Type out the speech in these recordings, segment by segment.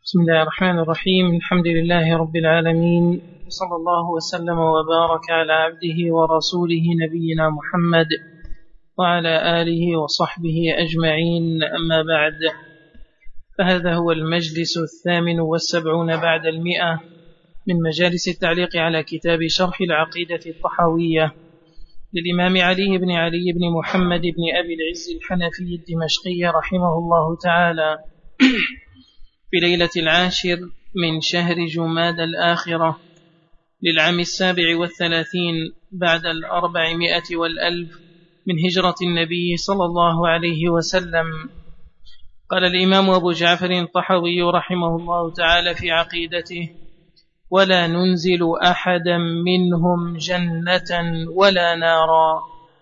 بسم الله الرحمن الرحيم. الحمد لله رب العالمين، صلى الله وسلم وبارك على عبده ورسوله نبينا محمد وعلى آله وصحبه أجمعين، أما بعد، فهذا هو المجلس 78 بعد 100 من مجالس التعليق على كتاب شرح العقيدة الطحاوية للإمام علي بن علي بن محمد بن أبي العز الحنفي الدمشقي رحمه الله تعالى، في ليلة 10 من شهر جماد الآخرة للعام 37 بعد 400 والألف من هجرة النبي صلى الله عليه وسلم. قال الإمام أبو جعفر الطحاوي رحمه الله تعالى في عقيدته: ولا ننزل أحدا منهم جنة ولا نارا.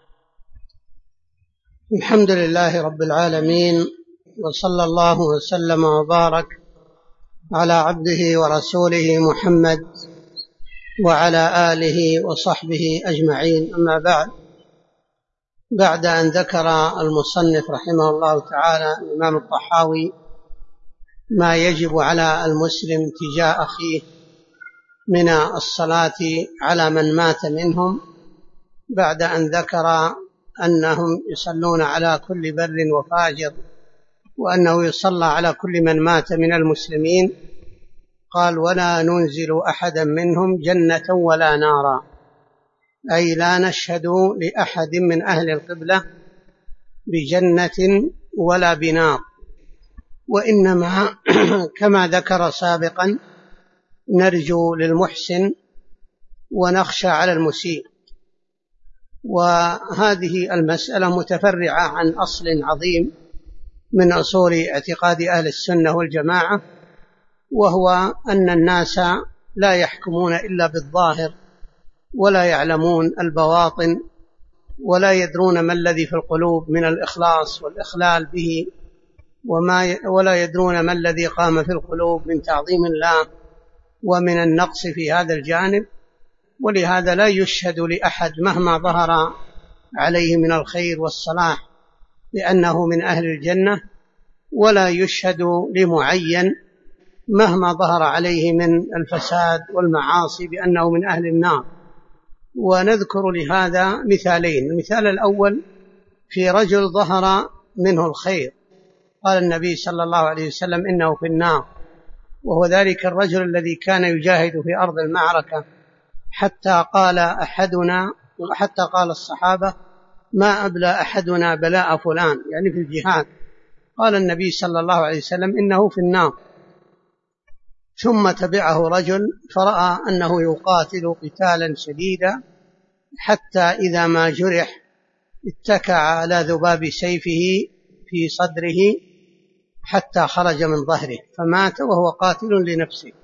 الحمد لله رب العالمين، وصلى الله وسلم وبارك على عبده ورسوله محمد وعلى آله وصحبه أجمعين، أما بعد أن ذكر المصنف رحمه الله تعالى الإمام الطحاوي ما يجب على المسلم تجاه أخيه من الصلاة على من مات منهم، بعد أن ذكر أنهم يصلون على كل بر وفاجر وأنه يصلى على كل من مات من المسلمين، قال: ولا ننزل أحدا منهم جنة ولا نارا، أي لا نشهد لأحد من أهل القبلة بجنة ولا بنار، وإنما كما ذكر سابقا نرجو للمحسن ونخشى على المسيء. وهذه المسألة متفرعة عن أصل عظيم من أصول اعتقاد أهل السنة والجماعة، وهو أن الناس لا يحكمون إلا بالظاهر، ولا يعلمون البواطن، ولا يدرون ما الذي في القلوب من الإخلاص والإخلال به، ولا يدرون ما الذي قام في القلوب من تعظيم الله ومن النقص في هذا الجانب. ولهذا لا يشهد لأحد مهما ظهر عليه من الخير والصلاح لأنه من أهل الجنة، ولا يشهد لمعين مهما ظهر عليه من الفساد والمعاصي بأنه من أهل النار. ونذكر لهذا مثالين. المثال الأول في رجل ظهر منه الخير، قال النبي صلى الله عليه وسلم: إنه في النار، وهو ذلك الرجل الذي كان يجاهد في أرض المعركة حتى قال الصحابة: ما أبلى أحدنا بلاء فلان، يعني في الجهاد. قال النبي صلى الله عليه وسلم: إنه في النار. ثم تبعه رجل فرأى أنه يقاتل قتالا شديدا حتى إذا ما جرح اتكى على ذباب سيفه في صدره حتى خرج من ظهره فمات وهو قاتل لنفسه.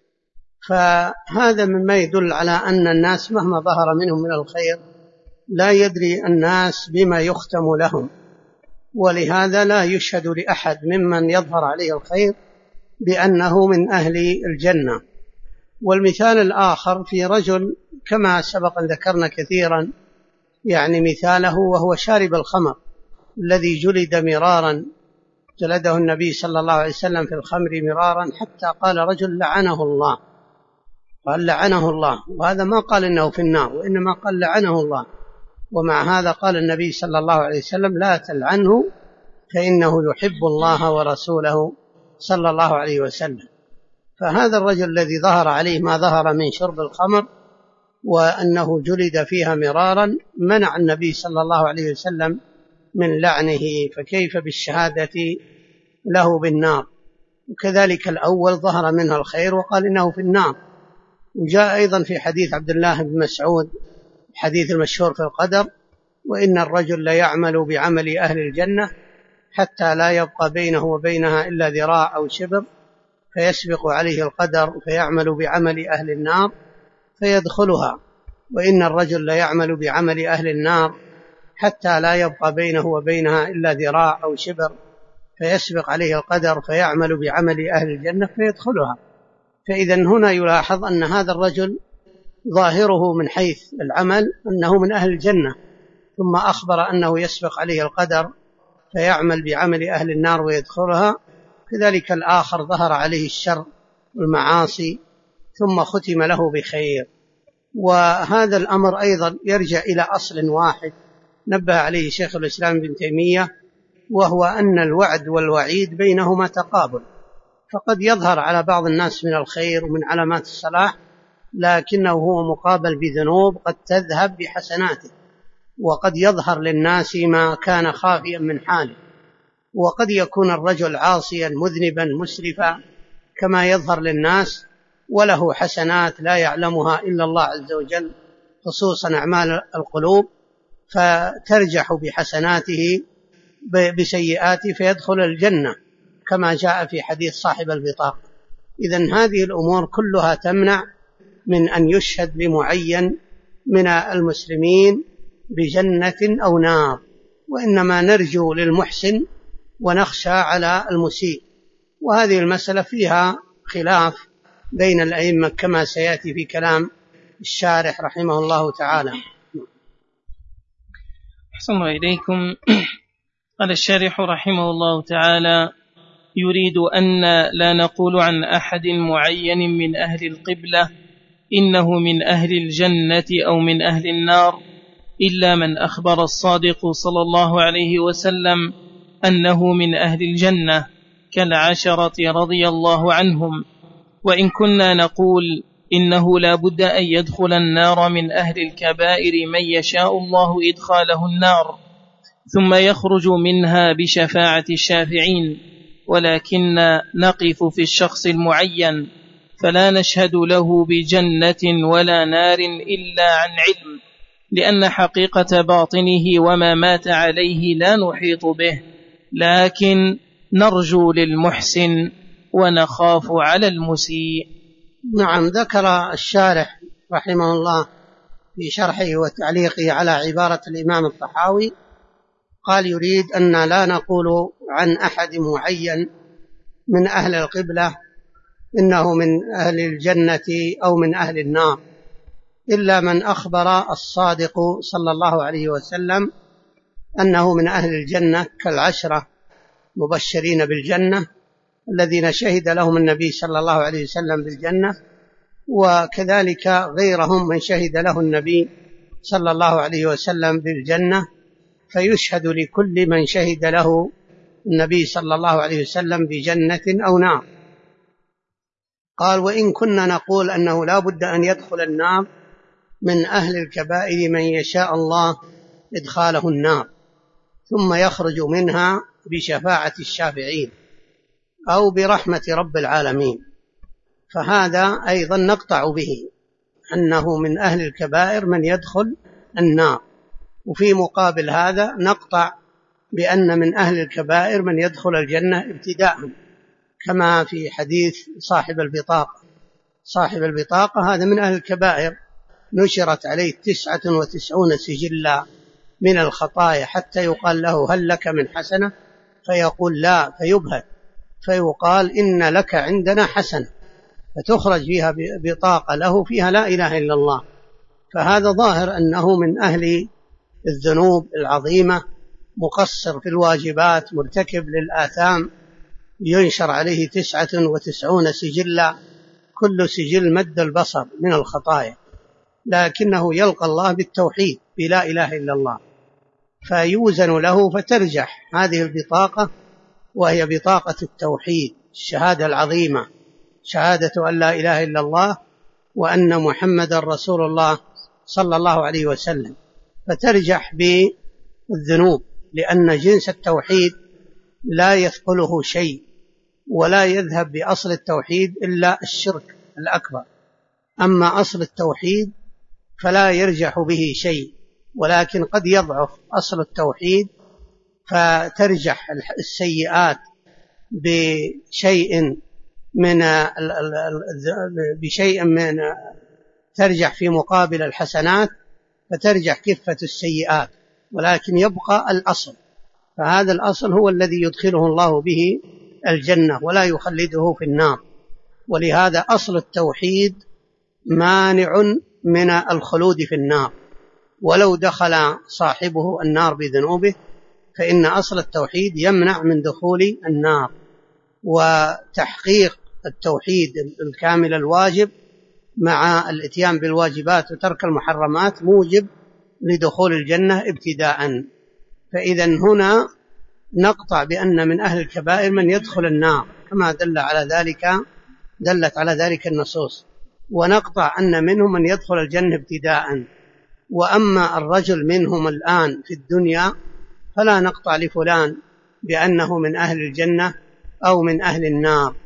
فهذا مما يدل على أن الناس مهما ظهر منهم من الخير لا يدري الناس بما يختم لهم، ولهذا لا يشهد لأحد ممن يظهر عليه الخير بأنه من أهل الجنة. والمثال الآخر في رجل كما سبق أن ذكرنا كثيرا، يعني مثاله وهو شارب الخمر الذي جلد مرارا، جلده النبي صلى الله عليه وسلم في الخمر مرارا حتى قال رجل: لعنه الله. قال: لعنه الله، وهذا ما قال إنه في النار، وإنما قال: لعنه الله. ومع هذا قال النبي صلى الله عليه وسلم: لا تلعنه فإنه يحب الله ورسوله صلى الله عليه وسلم. فهذا الرجل الذي ظهر عليه ما ظهر من شرب الخمر وأنه جلد فيها مرارا منع النبي صلى الله عليه وسلم من لعنه، فكيف بالشهادة له بالنار؟ وكذلك الأول ظهر منه الخير وقال إنه في النار. وجاء أيضا في حديث عبد الله بن مسعود، الحديث المشهور في القدر: وإن الرجل ليعمل بعمل أهل الجنة حتى لا يبقى بينه وبينها إلا ذراع أو شبر، فيسبق عليه القدر فيعمل بعمل أهل النار فيدخلها. وإن الرجل ليعمل بعمل أهل النار حتى لا يبقى بينه وبينها إلا ذراع أو شبر، فيسبق عليه القدر فيعمل بعمل أهل الجنة فيدخلها. فإذا هنا يلاحظ أن هذا الرجل ظاهره من حيث العمل أنه من أهل الجنة، ثم أخبر أنه يسبق عليه القدر فيعمل بعمل أهل النار ويدخلها، كذلك الآخر ظهر عليه الشر والمعاصي ثم ختم له بخير. وهذا الأمر أيضا يرجع إلى أصل واحد نبه عليه شيخ الإسلام ابن تيمية، وهو أن الوعد والوعيد بينهما تقابل، فقد يظهر على بعض الناس من الخير ومن علامات الصلاح، لكنه هو مقابل بذنوب قد تذهب بحسناته، وقد يظهر للناس ما كان خافيا من حاله، وقد يكون الرجل عاصيا مذنبا مسرفا كما يظهر للناس وله حسنات لا يعلمها إلا الله عز وجل، خصوصا أعمال القلوب، فترجح بحسناته بسيئاته فيدخل الجنة كما جاء في حديث صاحب البطاقة. إذن هذه الأمور كلها تمنع من أن يشهد لمعين من المسلمين بجنة أو نار، وإنما نرجو للمحسن ونخشى على المسيء. وهذه المسألة فيها خلاف بين الأئمة كما سيأتي في كلام الشارح رحمه الله تعالى. أحسن الله إليكم. قال الشارح رحمه الله تعالى: يريد أن لا نقول عن أحد معين من أهل القبلة إنه من أهل الجنة أو من أهل النار، إلا من أخبر الصادق صلى الله عليه وسلم أنه من أهل الجنة كالعشرة رضي الله عنهم. وإن كنا نقول إنه لا بد أن يدخل النار من أهل الكبائر من يشاء الله إدخاله النار ثم يخرج منها بشفاعة الشافعين، ولكن نقف في الشخص المعين فلا نشهد له بجنة ولا نار إلا عن علم، لأن حقيقة باطنه وما مات عليه لا نحيط به، لكن نرجو للمحسن ونخاف على المسيء. نعم، ذكر الشارح رحمه الله في شرحه وتعليقه على عبارة الإمام الطحاوي، قال: يريد أن لا نقول عن أحد معين من أهل القبلة إنه من أهل الجنة أو من أهل النار، إلا من أخبر الصادق صلى الله عليه وسلم أنه من أهل الجنة كالعشرة مبشرين بالجنة الذين شهد لهم النبي صلى الله عليه وسلم بالجنة، وكذلك غيرهم من شهد له النبي صلى الله عليه وسلم بالجنة، فيشهد لكل من شهد له النبي صلى الله عليه وسلم بجنة أو نار. قال: وإن كنا نقول أنه لا بد أن يدخل النار من أهل الكبائر من يشاء الله إدخاله النار ثم يخرج منها بشفاعة الشافعين أو برحمة رب العالمين، فهذا أيضا نقطع به أنه من أهل الكبائر من يدخل النار، وفي مقابل هذا نقطع بأن من أهل الكبائر من يدخل الجنة ابتداء، كما في حديث صاحب البطاقة. صاحب البطاقة هذا من أهل الكبائر، نشرت عليه 99 سجلا من الخطايا حتى يقال له: هل لك من حسنة؟ فيقول: لا، فيبهت، فيقال: إن لك عندنا حسنة، فتخرج فيها بطاقة له فيها لا إله إلا الله. فهذا ظاهر أنه من أهل الذنوب العظيمة، مقصر في الواجبات، مرتكب للآثام، ينشر عليه 99 سجلا، كل سجل مد البصر من الخطايا، لكنه يلقى الله بالتوحيد بلا إله إلا الله، فيوزن له فترجح هذه البطاقة، وهي بطاقة التوحيد، الشهادة العظيمة، شهادة أن لا إله إلا الله وأن محمد رسول الله صلى الله عليه وسلم، فترجح بالذنوب، لأن جنس التوحيد لا يثقله شيء ولا يذهب بأصل التوحيد إلا الشرك الأكبر. أما أصل التوحيد فلا يرجح به شيء، ولكن قد يضعف أصل التوحيد فترجح السيئات بشيء من ترجح في مقابل الحسنات، فترجح كفة السيئات، ولكن يبقى الأصل، فهذا الأصل هو الذي يدخله الله به الجنة ولا يخلده في النار. ولهذا أصل التوحيد مانع من الخلود في النار، ولو دخل صاحبه النار بذنوبه فإن أصل التوحيد يمنع من دخول النار. وتحقيق التوحيد الكامل الواجب مع الاتيان بالواجبات وترك المحرمات موجب لدخول الجنة ابتداء. فإذا هنا نقطع بأن من أهل الكبائر من يدخل النار كما دلت على ذلك النصوص، ونقطع أن منهم من يدخل الجنة ابتداء. وأما الرجل منهم الآن في الدنيا فلا نقطع لفلان بأنه من أهل الجنة أو من أهل النار.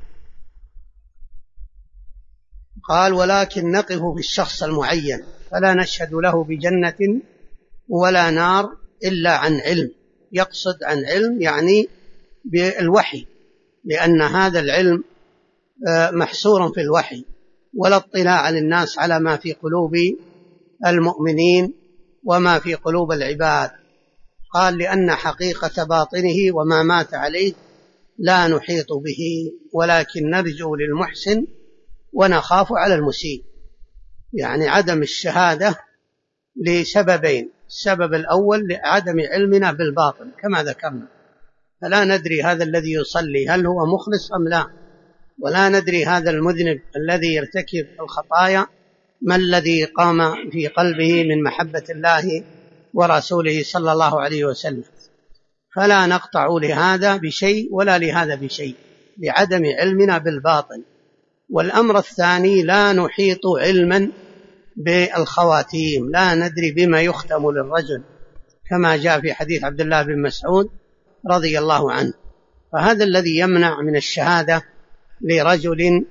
قال ولكن نقف في الشخص المعين فلا نشهد له بجنة ولا نار إلا عن علم. يقصد عن علم يعني بالوحي، لأن هذا العلم محصور في الوحي، ولا اطلاع للناس على ما في قلوب المؤمنين وما في قلوب العباد. قال لأن حقيقة باطنه وما مات عليه لا نحيط به، ولكن نرجو للمحسن ونخاف على المسيء. يعني عدم الشهادة لسببين: السبب الأول لعدم علمنا بالباطن كما ذكرنا، فلا ندري هذا الذي يصلي هل هو مخلص أم لا، ولا ندري هذا المذنب الذي يرتكب الخطايا ما الذي قام في قلبه من محبة الله ورسوله صلى الله عليه وسلم. فلا نقطع لهذا بشيء ولا لهذا بشيء لعدم علمنا بالباطن. والأمر الثاني لا نحيط علما بالخواتيم، لا ندري بما يختم للرجل كما جاء في حديث عبد الله بن مسعود رضي الله عنه. فهذا الذي يمنع من الشهادة لرجل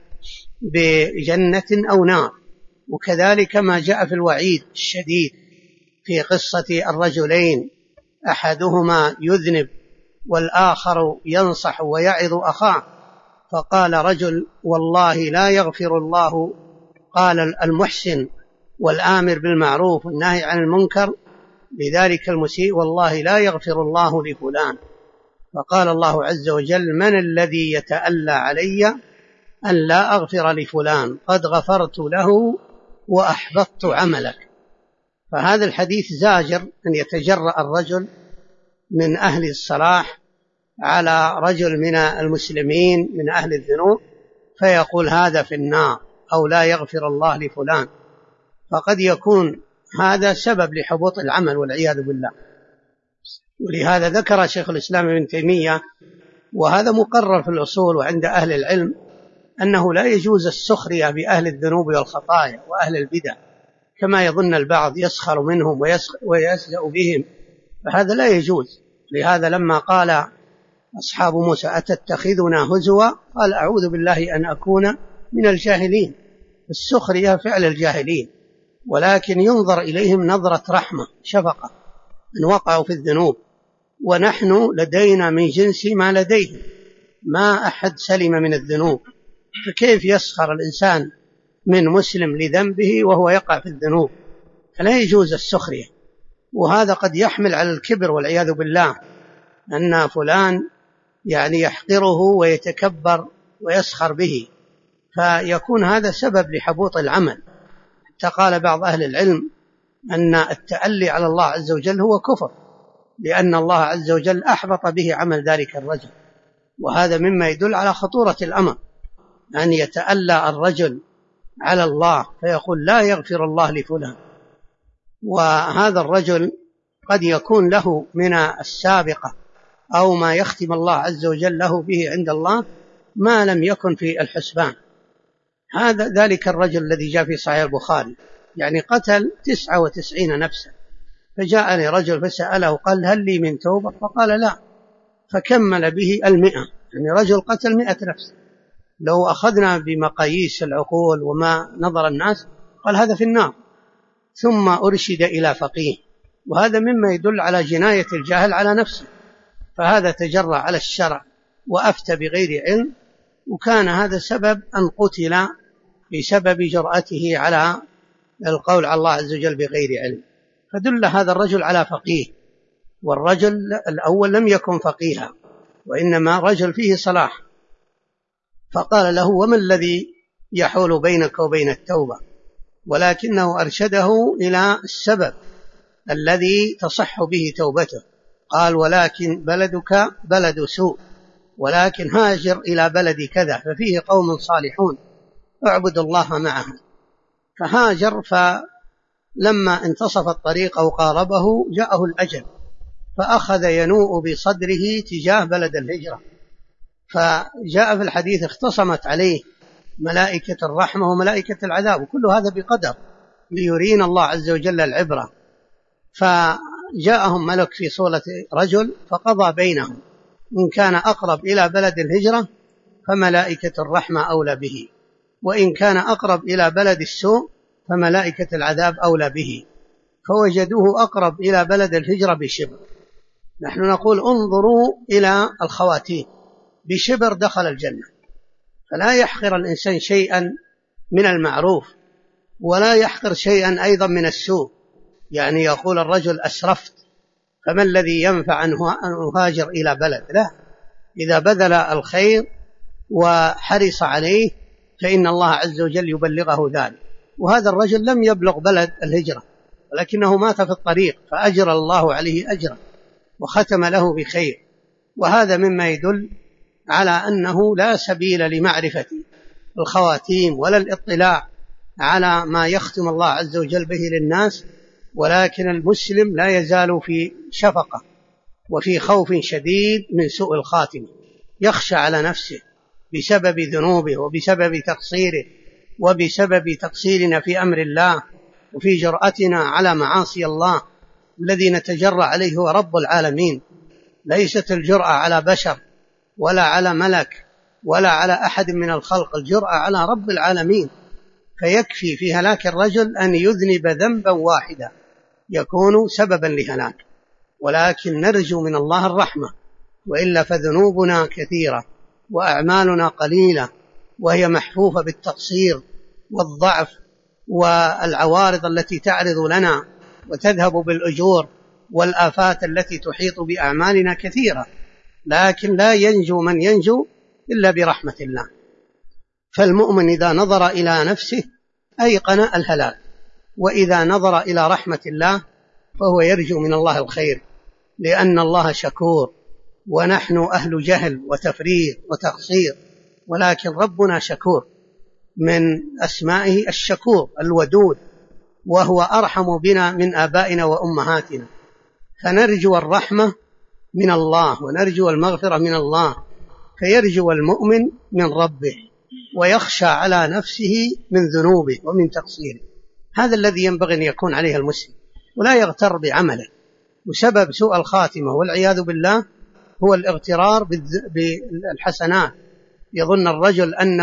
بجنة أو نار. وكذلك ما جاء في الوعيد الشديد في قصة الرجلين أحدهما يذنب والآخر ينصح ويعظ أخاه، فقال رجل والله لا يغفر الله، قال المحسن والآمر بالمعروف والنهي عن المنكر لذلك المسيء والله لا يغفر الله لفلان. فقال الله عز وجل من الذي يتألى علي أن لا أغفر لفلان، قد غفرت له وأحبطت عملك. فهذا الحديث زاجر أن يتجرأ الرجل من أهل الصلاح على رجل من المسلمين من أهل الذنوب فيقول هذا في النار أو لا يغفر الله لفلان، فقد يكون هذا سبب لحبوط العمل والعياذ بالله. ولهذا ذكر شيخ الإسلام ابن تيمية، وهذا مقرر في الأصول وعند أهل العلم، أنه لا يجوز السخرية بأهل الذنوب والخطايا وأهل البدع كما يظن البعض، يسخر منهم ويسجأ بهم، فهذا لا يجوز. لهذا لما قال أصحاب موسى أتتخذنا هزوا قال أعوذ بالله أن أكون من الجاهلين. السخرية فعل الجاهلين، ولكن ينظر إليهم نظرة رحمة شفقة أن وقعوا في الذنوب، ونحن لدينا من جنس ما لديهم، ما أحد سلم من الذنوب، فكيف يسخر الإنسان من مسلم لذنبه وهو يقع في الذنوب؟ فلا يجوز السخرية. وهذا قد يحمل على الكبر والعياذ بالله، أن فلان يعني يحقره ويتكبر ويسخر به، فيكون هذا سبب لحبوط العمل. حتى قال بعض أهل العلم أن التألي على الله عز وجل هو كفر، لأن الله عز وجل أحبط به عمل ذلك الرجل. وهذا مما يدل على خطورة الأمر، أن يتألى الرجل على الله فيقول لا يغفر الله لفلان، وهذا الرجل قد يكون له من السابقة أو ما يختم الله عز وجل له به عند الله ما لم يكن في الحسبان. هذا ذلك الرجل الذي جاء في صحيح البخاري يعني قتل 99 نفسا، فجاءني رجل فسأله قال هل لي من توبة؟ فقال لا، فكمل به 100، يعني رجل قتل 100 نفس. لو أخذنا بمقاييس العقول وما نظر الناس قال هذا في النار. ثم أرشد إلى فقيه، وهذا مما يدل على جناية الجاهل على نفسه، فهذا تجرأ على الشرع وأفتى بغير علم، وكان هذا سبب أن قتل بسبب جرأته على القول على الله عز وجل بغير علم. فدل هذا الرجل على فقيه، والرجل الأول لم يكن فقيها وإنما رجل فيه صلاح. فقال له وما الذي يحول بينك وبين التوبة؟ ولكنه أرشده إلى السبب الذي تصح به توبته. قال ولكن بلدك بلد سوء، ولكن هاجر إلى بلد كذا ففيه قوم صالحون اعبدوا الله معهم. فهاجر، فلما انتصف الطريق أو قاربه جاءه الأجل، فأخذ ينوء بصدره تجاه بلد الهجرة. فجاء في الحديث اختصمت عليه ملائكة الرحمة وملائكة العذاب، وكل هذا بقدر ليرينا الله عز وجل العبرة. فجاءهم ملك في صورة رجل فقضى بينهم، إن كان أقرب إلى بلد الهجرة فملائكة الرحمة أولى به، وإن كان أقرب إلى بلد السوء فملائكة العذاب أولى به، فوجدوه أقرب إلى بلد الهجرة بشبر. نحن نقول انظروا إلى الخواتيم، بشبر دخل الجنة. فلا يحقر الإنسان شيئا من المعروف ولا يحقر شيئا أيضا من السوء. يعني يقول الرجل أسرفت فما الذي ينفع أن أهاجر إلى بلد؟ لا، إذا بذل الخير وحرص عليه فإن الله عز وجل يبلغه ذلك. وهذا الرجل لم يبلغ بلد الهجرة ولكنه مات في الطريق فأجر الله عليه أجرا وختم له بخير. وهذا مما يدل على أنه لا سبيل لمعرفة الخواتيم ولا الاطلاع على ما يختم الله عز وجل به للناس، ولكن المسلم لا يزال في شفقة وفي خوف شديد من سوء الخاتمة، يخشى على نفسه بسبب ذنوبه وبسبب تقصيره وبسبب تقصيرنا في أمر الله وفي جرأتنا على معاصي الله الذي نتجرأ عليه هو رب العالمين. ليست الجرأة على بشر ولا على ملك ولا على أحد من الخلق، الجرأة على رب العالمين. فيكفي في هلاك الرجل أن يذنب ذنبا واحدا يكون سببا لهلاك، ولكن نرجو من الله الرحمة، وإلا فذنوبنا كثيرة وأعمالنا قليلة وهي محفوفة بالتقصير والضعف والعوارض التي تعرض لنا وتذهب بالأجور، والآفات التي تحيط بأعمالنا كثيرة، لكن لا ينجو من ينجو إلا برحمة الله. فالمؤمن إذا نظر إلى نفسه أيقن الهلاك، وإذا نظر إلى رحمة الله فهو يرجو من الله الخير، لأن الله شكور ونحن أهل جهل وتفريط وتقصير، ولكن ربنا شكور، من أسمائه الشكور الودود، وهو أرحم بنا من آبائنا وأمهاتنا. فنرجو الرحمة من الله ونرجو المغفرة من الله، فيرجو المؤمن من ربه ويخشى على نفسه من ذنوبه ومن تقصيره. هذا الذي ينبغي أن يكون عليه المسلم، ولا يغتر بعمله. وسبب سوء الخاتمة والعياذ بالله هو الاغترار بالحسنات، يظن الرجل أنه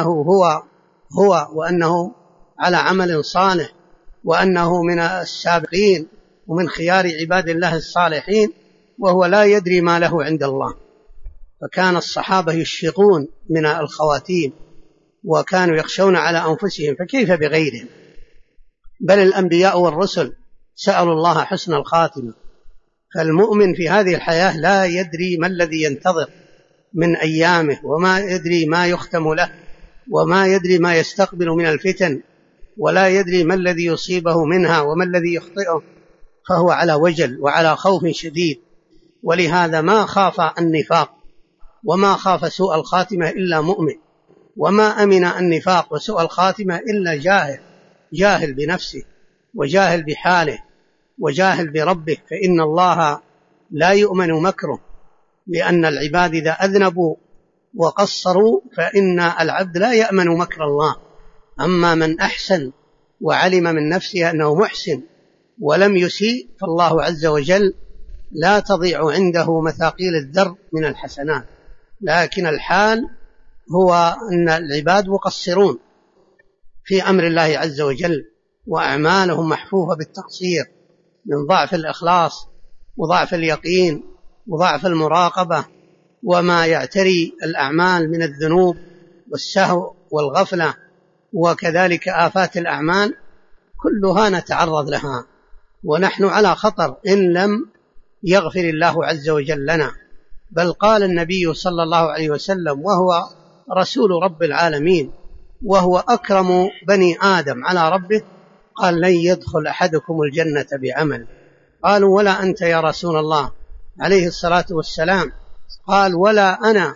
هو وأنه على عمل صالح وأنه من السابقين ومن خيار عباد الله الصالحين، وهو لا يدري ما له عند الله. فكان الصحابة يشفقون من الخواتيم وكانوا يخشون على أنفسهم، فكيف بغيرهم؟ بل الأنبياء والرسل سألوا الله حسن الخاتمة. فالمؤمن في هذه الحياة لا يدري ما الذي ينتظر من أيامه، وما يدري ما يختم له، وما يدري ما يستقبل من الفتن، ولا يدري ما الذي يصيبه منها وما الذي يخطئه، فهو على وجل وعلى خوف شديد. ولهذا ما خاف النفاق وما خاف سوء الخاتمة إلا مؤمن، وما أمن النفاق وسوء الخاتمة إلا جاهل بنفسه وجاهل بحاله وجاهل بربه. فإن الله لا يؤمن مكره، لأن العباد إذا أذنبوا وقصروا فإن العبد لا يأمن مكر الله. أما من أحسن وعلم من نفسه أنه محسن ولم يسيء، فالله عز وجل لا تضيع عنده مثاقيل الذر من الحسنات. لكن الحال هو أن العباد مقصرون في أمر الله عز وجل، وأعمالهم محفوفة بالتقصير من ضعف الإخلاص وضعف اليقين وضعف المراقبة، وما يعتري الأعمال من الذنوب والسهو والغفلة، وكذلك آفات الأعمال كلها نتعرض لها، ونحن على خطر إن لم يغفر الله عز وجل لنا. بل قال النبي صلى الله عليه وسلم وهو رسول رب العالمين وهو أكرم بني آدم على ربه، قال: لن يدخل أحدكم الجنة بعمل. قالوا: ولا أنت يا رسول الله عليه الصلاة والسلام؟ قال: ولا أنا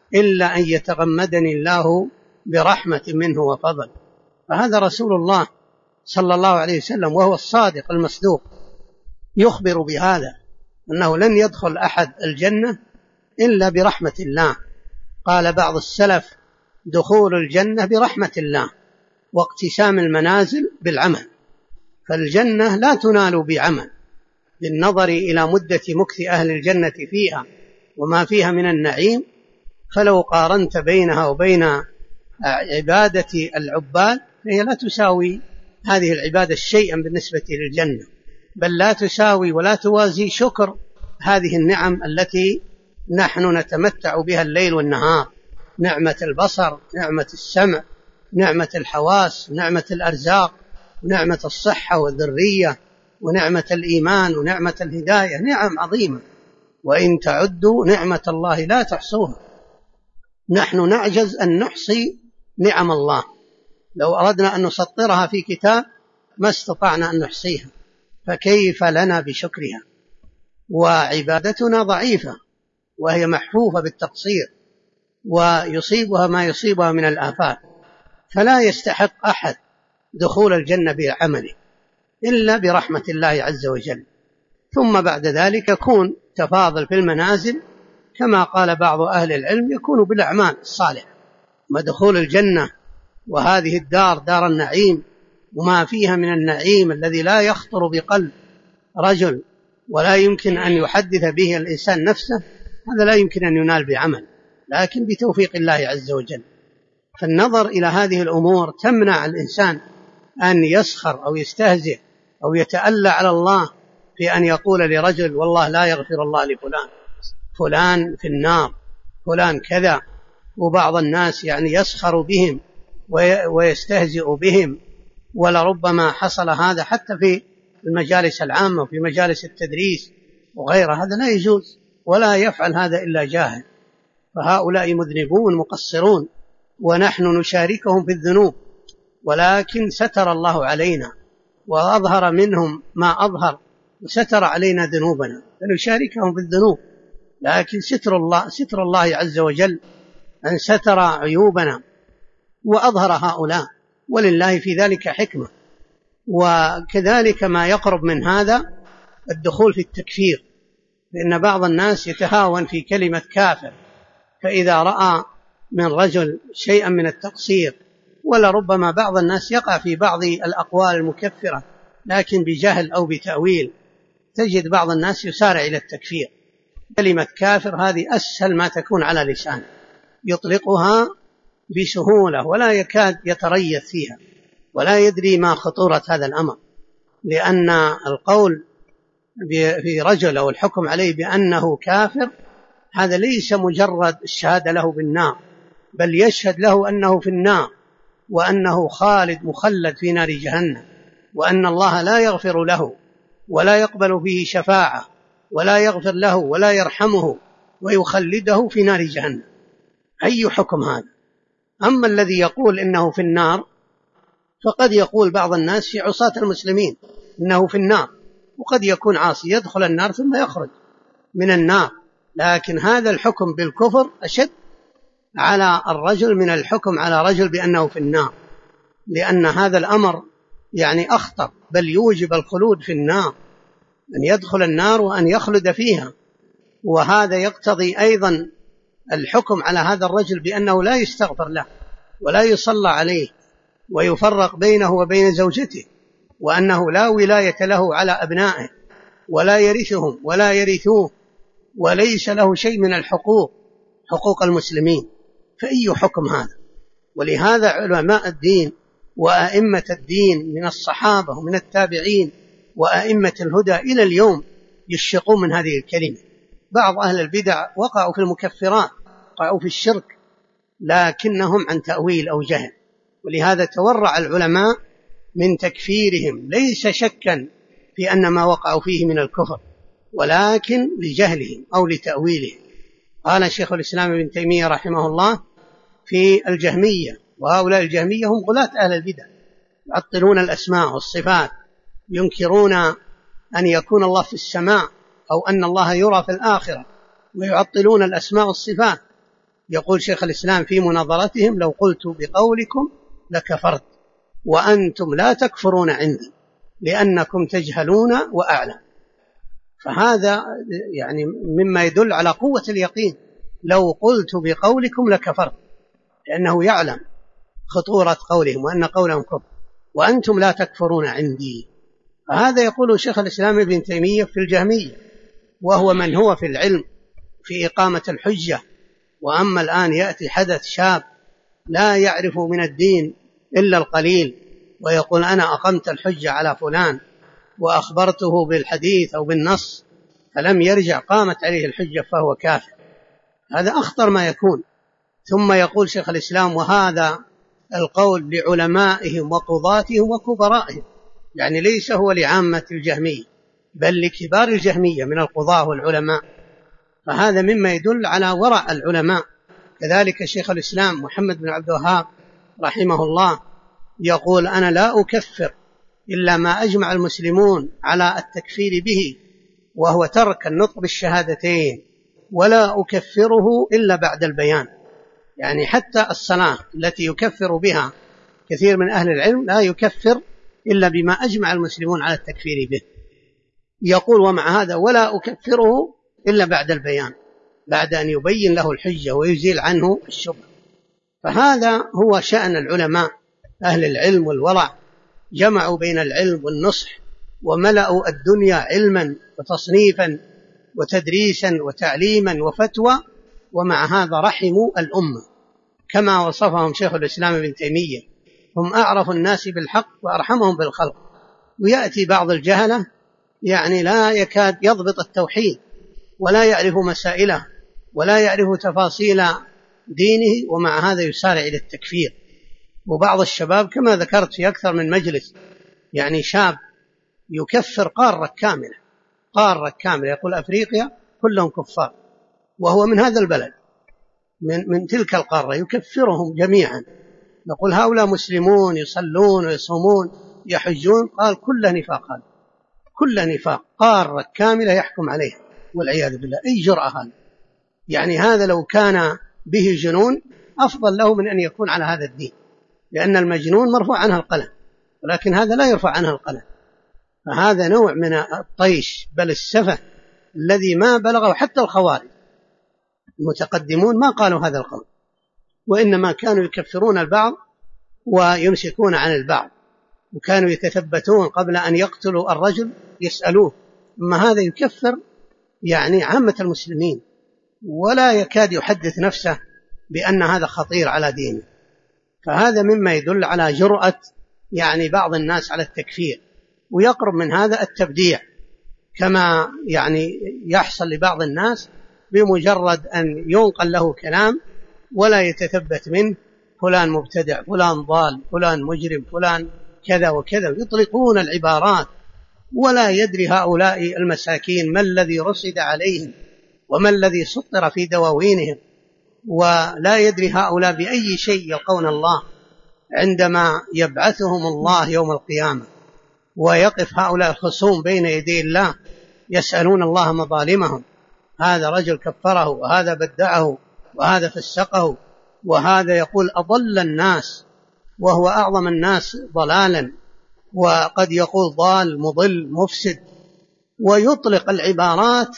إلا أن يتغمدني الله برحمة منه وفضل. فهذا رسول الله صلى الله عليه وسلم وهو الصادق المصدوق يخبر بهذا، أنه لن يدخل أحد الجنة إلا برحمة الله. قال بعض السلف: دخول الجنة برحمة الله، واقتسام المنازل بالعمل. فالجنة لا تنال بعمل، بالنظر إلى مدة مكث أهل الجنة فيها وما فيها من النعيم، فلو قارنت بينها وبين عبادة العباد فهي لا تساوي هذه العبادة شيئا بالنسبة للجنة، بل لا تساوي ولا توازي شكر هذه النعم التي نحن نتمتع بها الليل والنهار: نعمة البصر، نعمة السمع، نعمة الحواس، نعمة الأرزاق، نعمة الصحة والذرية، ونعمة الإيمان، ونعمة الهداية. نعم عظيمة، وإن تعدوا نعمة الله لا تحصوها. نحن نعجز أن نحصي نعم الله، لو أردنا أن نسطرها في كتاب ما استطعنا أن نحصيها، فكيف لنا بشكرها؟ وعبادتنا ضعيفة وهي محفوفة بالتقصير، ويصيبها ما يصيبها من الآفات، فلا يستحق أحد دخول الجنة بعمله إلا برحمة الله عز وجل. ثم بعد ذلك يكون تفاضل في المنازل، كما قال بعض أهل العلم: يكون بالأعمال الصالحة. مدخول الجنة وهذه الدار دار النعيم وما فيها من النعيم الذي لا يخطر بقلب رجل ولا يمكن أن يحدث به الإنسان نفسه، هذا لا يمكن أن ينال بعمل، لكن بتوفيق الله عز وجل. فالنظر إلى هذه الأمور تمنع الإنسان أن يسخر أو يستهزئ أو يتألى على الله في أن يقول لرجل: والله لا يغفر الله لفلان، فلان في النار، فلان كذا. وبعض الناس يعني يسخر بهم ويستهزئ بهم، ولربما حصل هذا حتى في المجالس العامة وفي مجالس التدريس وغيرها. هذا لا يجوز، ولا يفعل هذا إلا جاهل. فهؤلاء مذنبون مقصرون، ونحن نشاركهم في الذنوب، ولكن ستر الله علينا وأظهر منهم ما أظهر وستر علينا ذنوبنا، فنشاركهم في الذنوب. لكن ستر الله عز وجل أن ستر عيوبنا وأظهر هؤلاء، ولله في ذلك حكمة. وكذلك ما يقرب من هذا الدخول في التكفير، لأن بعض الناس يتهاون في كلمة كافر، فإذا رأى من رجل شيئا من التقصير، ولربما بعض الناس يقع في بعض الأقوال المكفرة لكن بجهل أو بتأويل، تجد بعض الناس يسارع إلى التكفير. كلمة كافر هذه أسهل ما تكون على لسانه، يطلقها بسهولة ولا يكاد يتريث فيها ولا يدري ما خطورة هذا الأمر، لأن القول في رجل أو الحكم عليه بأنه كافر هذا ليس مجرد الشهادة له بالنار، بل يشهد له أنه في النار، وأنه خالد مخلد في نار جهنم، وأن الله لا يغفر له ولا يقبل فيه شفاعة ولا يغفر له ولا يرحمه ويخلده في نار جهنم. أي حكم هذا؟ أما الذي يقول إنه في النار، فقد يقول بعض الناس في عصاة المسلمين إنه في النار، وقد يكون عاصي يدخل النار ثم يخرج من النار، لكن هذا الحكم بالكفر أشد على الرجل من الحكم على رجل بأنه في النار، لأن هذا الأمر يعني أخطر، بل يوجب الخلود في النار، أن يدخل النار وأن يخلد فيها. وهذا يقتضي أيضا الحكم على هذا الرجل بأنه لا يستغفر له ولا يصلى عليه ويفرق بينه وبين زوجته، وأنه لا ولاية له على أبنائه ولا يرثهم ولا يرثوه، وليس له شيء من الحقوق، حقوق المسلمين. فأي حكم هذا؟ ولهذا علماء الدين وأئمة الدين من الصحابة ومن التابعين وأئمة الهدى إلى اليوم يشقون من هذه الكلمة. بعض أهل البدع وقعوا في المكفرات، وقعوا في الشرك، لكنهم عن تأويل أو جهل، ولهذا تورع العلماء من تكفيرهم، ليس شكا في أن ما وقعوا فيه من الكفر، ولكن لجهلهم أو لتأويلهم. قال شيخ الإسلام ابن تيمية رحمه الله في الجهمية، وهؤلاء الجهمية هم غلاة أهل البدع، يعطلون الأسماء والصفات، ينكرون أن يكون الله في السماء أو أن الله يرى في الآخرة، ويعطلون الأسماء والصفات. يقول شيخ الإسلام في مناظرتهم: لو قلت بقولكم لكفرت وأنتم لا تكفرون عندي لأنكم تجهلون وأعلم. فهذا يعني مما يدل على قوة اليقين. لو قلت بقولكم لكفرت، لأنه يعلم خطورة قولهم وأن قولهم كفر، وأنتم لا تكفرون عندي. فهذا يقول شيخ الإسلام ابن تيمية في الجهمية، وهو من هو في العلم في إقامة الحجة. وأما الآن يأتي حدث شاب لا يعرف من الدين إلا القليل ويقول: أنا أقمت الحجة على فلان وأخبرته بالحديث أو بالنص فلم يرجع، قامت عليه الحجة فهو كافر. هذا أخطر ما يكون. ثم يقول شيخ الإسلام: وهذا القول لعلمائهم وقضاتهم وكبرائهم، يعني ليس هو لعامة الجهمية بل لكبار الجهمية من القضاة والعلماء. فهذا مما يدل على ورع العلماء. كذلك شيخ الإسلام محمد بن عبد الوهاب رحمه الله يقول: أنا لا أكفر إلا ما أجمع المسلمون على التكفير به، وهو ترك النطق بالشهادتين، ولا أكفره إلا بعد البيان. يعني حتى الصلاة التي يكفر بها كثير من أهل العلم لا يكفر إلا بما أجمع المسلمون على التكفير به. يقول: ومع هذا ولا أكفره إلا بعد البيان، بعد أن يبين له الحجة ويزيل عنه الشبهة. فهذا هو شأن العلماء أهل العلم والورع، جمعوا بين العلم والنصح وملأوا الدنيا علما وتصنيفا وتدريسا وتعليما وفتوى، ومع هذا رحموا الأمة كما وصفهم شيخ الإسلام ابن تيمية: هم أعرف الناس بالحق وأرحمهم بالخلق. ويأتي بعض الجهلة يعني لا يكاد يضبط التوحيد ولا يعرف مسائله ولا يعرف تفاصيل دينه، ومع هذا يسارع إلى التكفير. وبعض الشباب كما ذكرت في أكثر من مجلس، يعني شاب يكفر قارة كاملة، يقول أفريقيا كلهم كفار، وهو من هذا البلد من تلك القارة، يكفرهم جميعا. نقول: هؤلاء مسلمون يصلون ويصومون يحجون؟ قال: كل نفاق، هذا كل نفاق، قارة كاملة يحكم عليها والعياذ بالله. أي جرأة هذا! يعني هذا لو كان به جنون أفضل له من أن يكون على هذا الدين، لأن المجنون مرفوع عنه القلم، ولكن هذا لا يرفع عنه القلم. فهذا نوع من الطيش بل السفه الذي ما بلغه حتى الخوارج المتقدمون، ما قالوا هذا القول، وإنما كانوا يكفرون البعض ويمسكون عن البعض، وكانوا يتثبتون قبل أن يقتلوا الرجل يسألوه. أما هذا يكفر يعني عامة المسلمين، ولا يكاد يحدث نفسه بأن هذا خطير على دينه. فهذا مما يدل على جرأة يعني بعض الناس على التكفير. ويقرب من هذا التبديع، كما يعني يحصل لبعض الناس بمجرد أن ينقل له كلام ولا يتثبت منه: فلان مبتدع، فلان ضال، فلان مجرم، فلان كذا وكذا، يطلقون العبارات ولا يدري هؤلاء المساكين ما الذي رصد عليهم وما الذي سطر في دواوينهم، ولا يدري هؤلاء بأي شيء يلقون الله عندما يبعثهم الله يوم القيامة، ويقف هؤلاء الخصوم بين يدي الله يسألون الله مظالمهم: هذا رجل كفره، وهذا بدعه، وهذا فسقه، وهذا يقول أضل الناس وهو أعظم الناس ضلالا، وقد يقول ضال مضل مفسد، ويطلق العبارات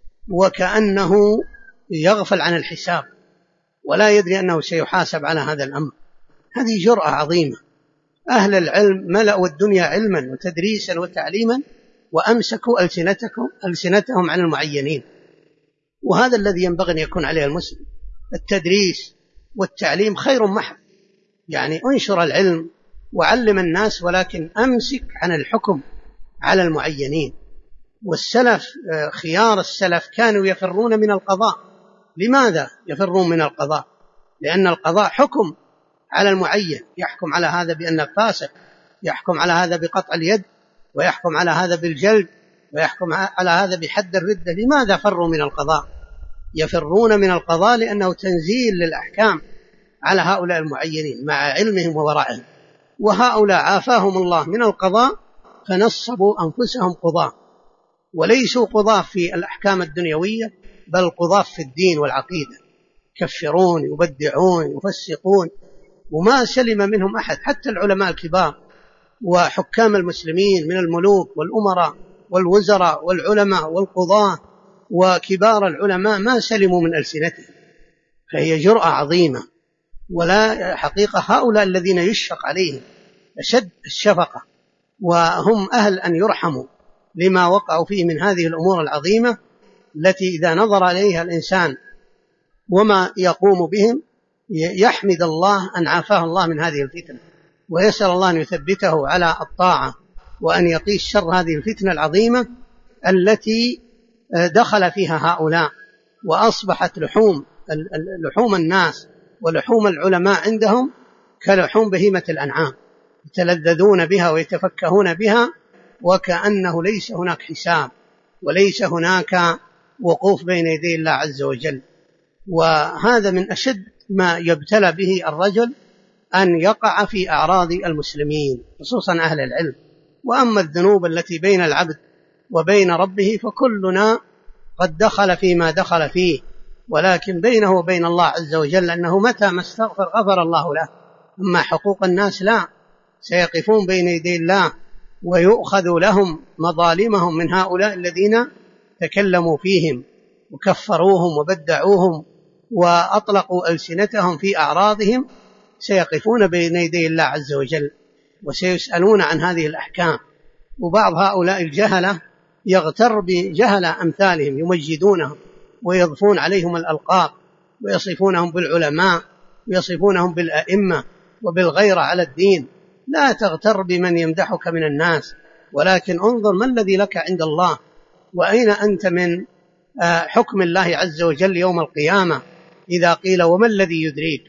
وكأنه يغفل عن الحساب ولا يدري أنه سيحاسب على هذا الأمر. هذه جرأة عظيمة. أهل العلم ملأوا الدنيا علما وتدريسا وتعليما، وأمسكوا ألسنتهم عن المعينين. وهذا الذي ينبغي أن يكون عليه المسلم. التدريس والتعليم خير محض، يعني انشر العلم وعلم الناس، ولكن أمسك عن الحكم على المعينين. والسلف خيار السلف كانوا يفرون من القضاء. لماذا يفرون من القضاء؟ لأن القضاء حكم على المعين، يحكم على هذا بأنه فاسق، يحكم على هذا بقطع اليد، ويحكم على هذا بالجلد، ويحكم على هذا بحد الردة. لماذا فروا من القضاء؟ يفرون من القضاء لأنه تنزيل للأحكام على هؤلاء المعينين مع علمهم وورعهم. وهؤلاء عافاهم الله من القضاء فنصبوا أنفسهم قضاة، وليسوا قضاة في الأحكام الدنيوية بل قضاة في الدين والعقيدة، يكفرون يبدعون يفسقون، وما سلم منهم أحد، حتى العلماء الكبار وحكام المسلمين من الملوك والأمراء والوزراء والعلماء والقضاة وكبار العلماء ما سلموا من ألسنتهم. فهي جرأة عظيمة، ولا حقيقة هؤلاء الذين يشفق عليهم أشد الشفقة، وهم أهل أن يرحموا لما وقعوا فيه من هذه الأمور العظيمة التي إذا نظر إليها الإنسان وما يقوم بهم يحمد الله أن عافاه الله من هذه الفتنة، ويسأل الله أن يثبته على الطاعة وأن يقي شر هذه الفتنة العظيمة التي دخل فيها هؤلاء، وأصبحت لحوم الناس ولحوم العلماء عندهم كلحوم بهيمة الأنعام، يتلذذون بها ويتفكهون بها وكأنه ليس هناك حساب وليس هناك وقوف بين يدي الله عز وجل. وهذا من أشد ما يبتلى به الرجل، أن يقع في أعراض المسلمين خصوصا أهل العلم. وأما الذنوب التي بين العبد وبين ربه فكلنا قد دخل فيما دخل فيه، ولكن بينه وبين الله عز وجل أنه متى ما استغفر غفر الله له. أما حقوق الناس لا، سيقفون بين يدي الله ويؤخذ لهم مظالمهم من هؤلاء الذين تكلموا فيهم وكفروهم وبدعوهم وأطلقوا ألسنتهم في أعراضهم، سيقفون بين يدي الله عز وجل وسيسألون عن هذه الأحكام. وبعض هؤلاء الجهلة يغتر بجهلة أمثالهم يمجدونهم ويضفون عليهم الألقاب ويصفونهم بالعلماء ويصفونهم بالأئمة وبالغيرة على الدين. لا تغتر بمن يمدحك من الناس، ولكن انظر ما الذي لك عند الله، وأين أنت من حكم الله عز وجل يوم القيامة إذا قيل وما الذي يدريك.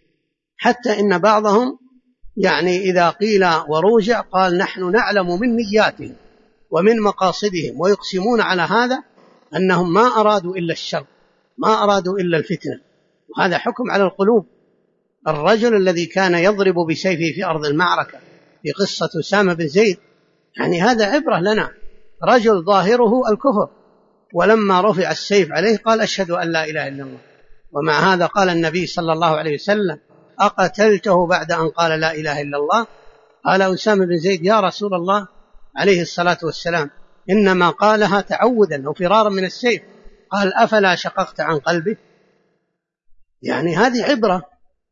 حتى إن بعضهم يعني إذا قيل وروجع قال نحن نعلم من نياتهم ومن مقاصدهم، ويقسمون على هذا أنهم ما أرادوا إلا الشر، ما أرادوا إلا الفتنة. وهذا حكم على القلوب. الرجل الذي كان يضرب بسيفه في أرض المعركة في قصة أسامة بن زيد، يعني هذا عبرة لنا، رجل ظاهره الكفر، ولما رفع السيف عليه قال أشهد أن لا إله إلا الله. ومع هذا قال النبي صلى الله عليه وسلم أقتلته بعد أن قال لا إله إلا الله؟ قال أسامة بن زيد يا رسول الله عليه الصلاة والسلام إنما قالها تعوذا أو فرارا من السيف. قال أفلا شققت عن قلبه؟ يعني هذه عبرة.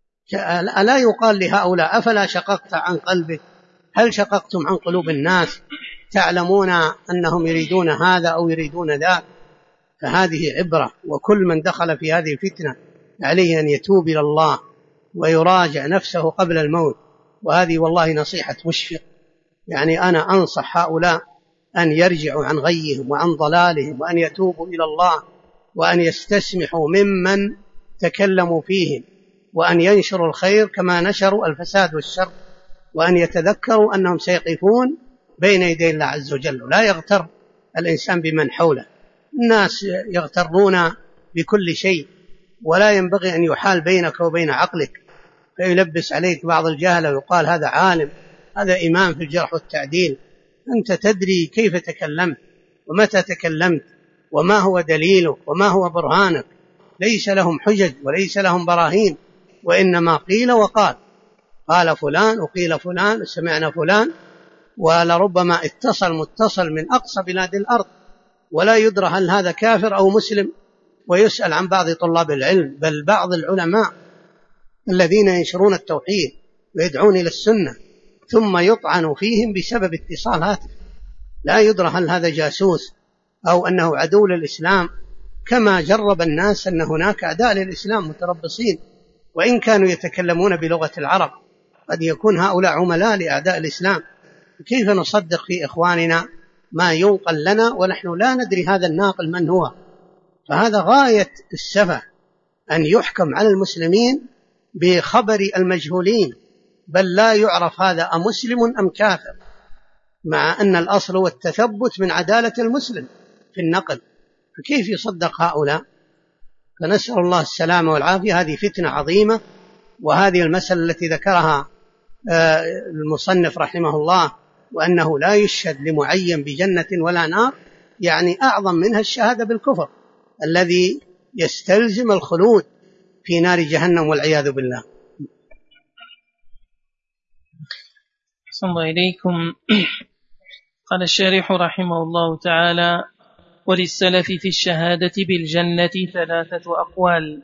ألا يقال لهؤلاء أفلا شققت عن قلبه؟ هل شققتم عن قلوب الناس تعلمون أنهم يريدون هذا أو يريدون ذاك؟ فهذه عبرة. وكل من دخل في هذه الفتنة عليه أن يتوب إلى الله ويراجع نفسه قبل الموت. وهذه والله نصيحة مشفق، يعني أنا أنصح هؤلاء أن يرجعوا عن غيهم وعن ضلالهم وأن يتوبوا إلى الله وأن يستسمحوا ممن تكلموا فيهم، وأن ينشروا الخير كما نشروا الفساد والشر، وأن يتذكروا أنهم سيقفون بين يدي الله عز وجل. لا يغتر الإنسان بمن حوله، الناس يغترون بكل شيء، ولا ينبغي أن يحال بينك وبين عقلك فيلبس عليك بعض الجهل ويقال هذا عالم، هذا إمام في الجرح والتعديل. أنت تدري كيف تكلمت ومتى تكلمت وما هو دليلك وما هو برهانك. ليس لهم حجج وليس لهم براهين، وإنما قيل وقال، قال فلان وقيل فلان سمعنا فلان، ولربما متصل من أقصى بلاد الأرض ولا يدرى هل هذا كافر أو مسلم، ويسأل عن بعض طلاب العلم بل بعض العلماء الذين ينشرون التوحيد ويدعون إلى السنة ثم يطعن فيهم بسبب اتصال هاتف. لا يدرى هل هذا جاسوس أو أنه عدو للإسلام، كما جرب الناس أن هناك أعداء للإسلام متربصين وإن كانوا يتكلمون بلغة العرب، قد يكون هؤلاء عملاء لأعداء الإسلام. كيف نصدق في إخواننا ما ينقل لنا ونحن لا ندري هذا الناقل من هو؟ فهذا غاية السفه أن يحكم على المسلمين بخبر المجهولين، بل لا يعرف هذا أمسلم أم كافر، مع أن الأصل والتثبت من عدالة المسلم في النقل. فكيف يصدق هؤلاء؟ فنسأل الله السلامة والعافية. هذه فتنة عظيمة، وهذه المسألة التي ذكرها المصنف رحمه الله وأنه لا يشهد لمعين بجنة ولا نار، يعني أعظم منها الشهادة بالكفر الذي يستلزم الخلود في نار جهنم والعياذ بالله. صلى الله إليكم. قال الشارح رحمه الله تعالى: وللسلف في الشهادة بالجنة 3 أقوال: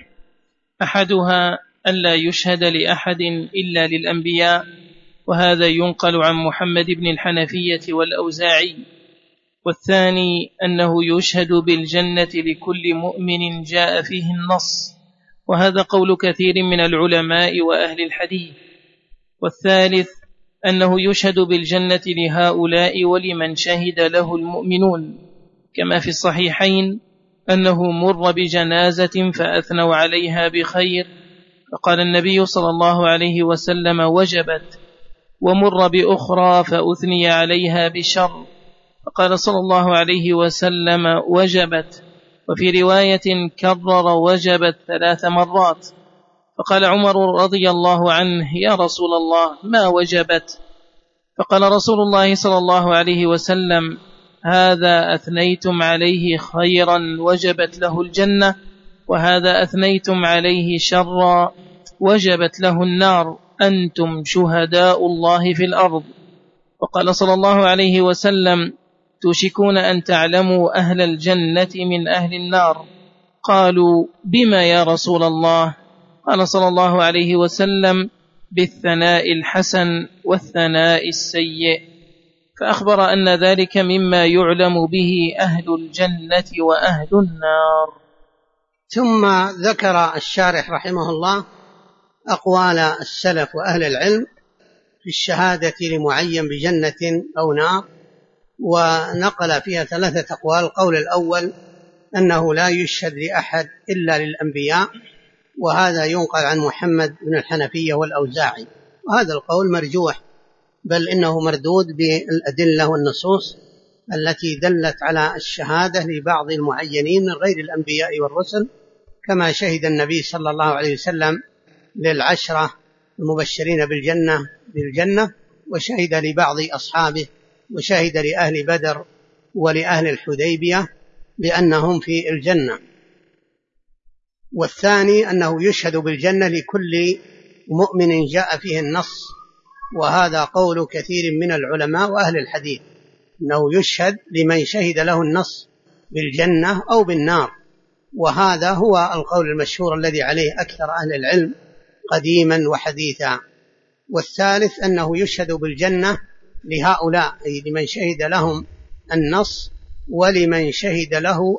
أحدها ألا يشهد لأحد إلا للأنبياء، وهذا ينقل عن محمد بن الحنفية والأوزاعي. والثاني أنه يشهد بالجنة لكل مؤمن جاء فيه النص، وهذا قول كثير من العلماء وأهل الحديث. والثالث أنه يشهد بالجنة لهؤلاء ولمن شهد له المؤمنون، كما في الصحيحين أنه مر بجنازة فأثنوا عليها بخير فقال النبي صلى الله عليه وسلم: وجبت. ومر بأخرى فأثني عليها بشر فقال صلى الله عليه وسلم: وجبت. وفي رواية كرر: وجبت 3 مرات. فقال عمر رضي الله عنه: يا رسول الله، ما وجبت؟ فقال رسول الله صلى الله عليه وسلم: هذا أثنيتم عليه خيرا وجبت له الجنة، وهذا أثنيتم عليه شرا وجبت له النار، أنتم شهداء الله في الأرض. وقال صلى الله عليه وسلم: توشكون أن تعلموا أهل الجنة من أهل النار. قالوا: بما يا رسول الله؟ قال صلى الله عليه وسلم: بالثناء الحسن والثناء السيء. فأخبر أن ذلك مما يعلم به أهل الجنة وأهل النار. ثم ذكر الشارح رحمه الله أقوال السلف وأهل العلم في الشهادة لمعين بجنة أو نار، ونقل فيها 3 أقوال. القول الأول أنه لا يشهد لأحد إلا للأنبياء، وهذا ينقل عن محمد بن الحنفية والأوزاعي، وهذا القول مرجوح، بل إنه مردود بالأدلة والنصوص التي دلت على الشهادة لبعض المعينين من غير الأنبياء والرسل، كما شهد النبي صلى الله عليه وسلم لل10 المبشرين بالجنة، وشهد لبعض أصحابه، وشهد لأهل بدر ولأهل الحديبية بأنهم في الجنة. والثاني أنه يشهد بالجنة لكل مؤمن جاء فيه النص، وهذا قول كثير من العلماء وأهل الحديث، أنه يشهد لمن شهد له النص بالجنة أو بالنار، وهذا هو القول المشهور الذي عليه أكثر أهل العلم قديما وحديثا. والثالث أنه يشهد بالجنة لهؤلاء، أي لمن شهد لهم النص ولمن شهد له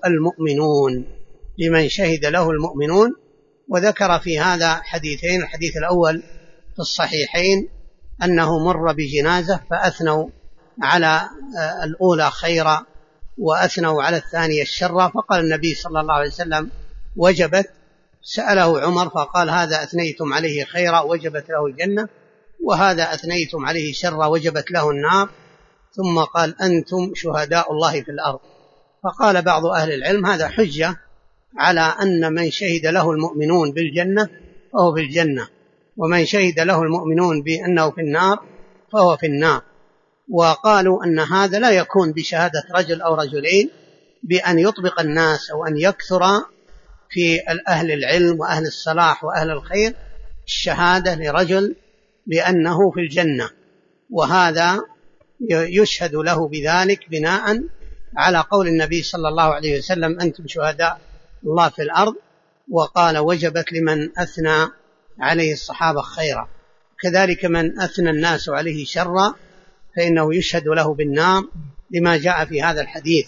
المؤمنون، وذكر في هذا حديثين: الحديث الأول في الصحيحين أنه مر بجنازة فأثنوا على الأولى خيرا وأثنوا على الثانية الشر، فقال النبي صلى الله عليه وسلم: وجبت. سأله عمر فقال: هذا أثنيتم عليه خيرا وجبت له الجنة، وهذا أثنيتم عليه شرا وجبت له النار. ثم قال: أنتم شهداء الله في الأرض. فقال بعض أهل العلم: هذا حجة على أن من شهد له المؤمنون بالجنة فهو في الجنة، ومن شهد له المؤمنون بأنه في النار فهو في النار. وقالوا أن هذا لا يكون بشهادة رجل أو رجلين، بأن يطبق الناس أو أن يكثر في أهل العلم وأهل الصلاح وأهل الخير الشهادة لرجل بأنه في الجنة، وهذا يشهد له بذلك بناء على قول النبي صلى الله عليه وسلم: أنتم شهداء الله في الأرض. وقال: وجبت لمن أثنى عليه الصحابة خيرا. كذلك من أثنى الناس عليه شرا فإنه يشهد له بالنار لما جاء في هذا الحديث.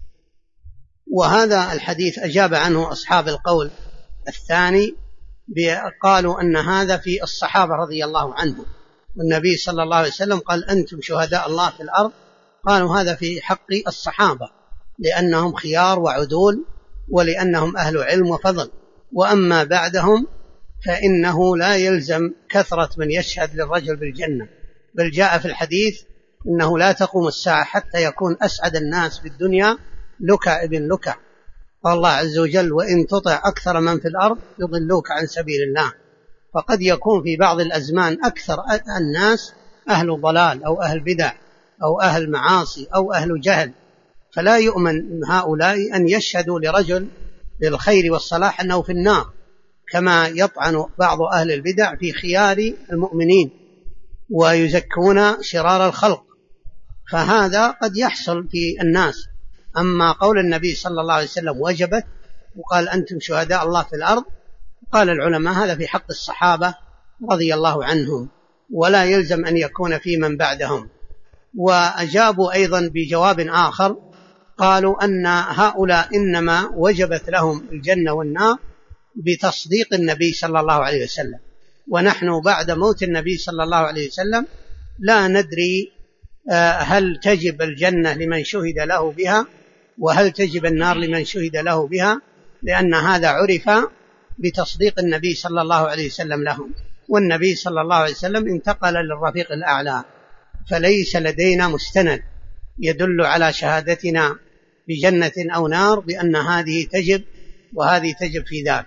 وهذا الحديث أجاب عنه أصحاب القول الثاني، قالوا أن هذا في الصحابة رضي الله عنهم، والنبي صلى الله عليه وسلم قال: أنتم شهداء الله في الأرض. قالوا هذا في حق الصحابة لأنهم خيار وعدول، ولأنهم أهل علم وفضل، وأما بعدهم فإنه لا يلزم كثرة من يشهد للرجل بالجنة، بل جاء في الحديث إنه لا تقوم الساعة حتى يكون أسعد الناس في الدنيا لكع ابن لكع. قال الله عز وجل: وإن تطع أكثر من في الأرض يضلوك عن سبيل الله. فقد يكون في بعض الأزمان أكثر الناس أهل ضلال أو أهل بدع أو أهل معاصي أو أهل جهل، فلا يؤمن من هؤلاء أن يشهدوا لرجل بالخير والصلاح أنه في النار، كما يطعن بعض أهل البدع في خيار المؤمنين ويزكون شرار الخلق، فهذا قد يحصل في الناس. أما قول النبي صلى الله عليه وسلم وجبت وقال أنتم شهداء الله في الأرض، قال العلماء هذا في حق الصحابة رضي الله عنهم، ولا يلزم أن يكون في من بعدهم. وأجابوا أيضا بجواب آخر، قالوا أن هؤلاء إنما وجبت لهم الجنة والنار بتصديق النبي صلى الله عليه وسلم، ونحن بعد موت النبي صلى الله عليه وسلم لا ندري هل تجب الجنة لمن شهد له بها وهل تجب النار لمن شهد له بها، لأن هذا عرف بتصديق النبي صلى الله عليه وسلم لهم، والنبي صلى الله عليه وسلم انتقل للرفيق الأعلى، فليس لدينا مستند يدل على شهادتنا بجنة أو نار بأن هذه تجب وهذه تجب في ذاك.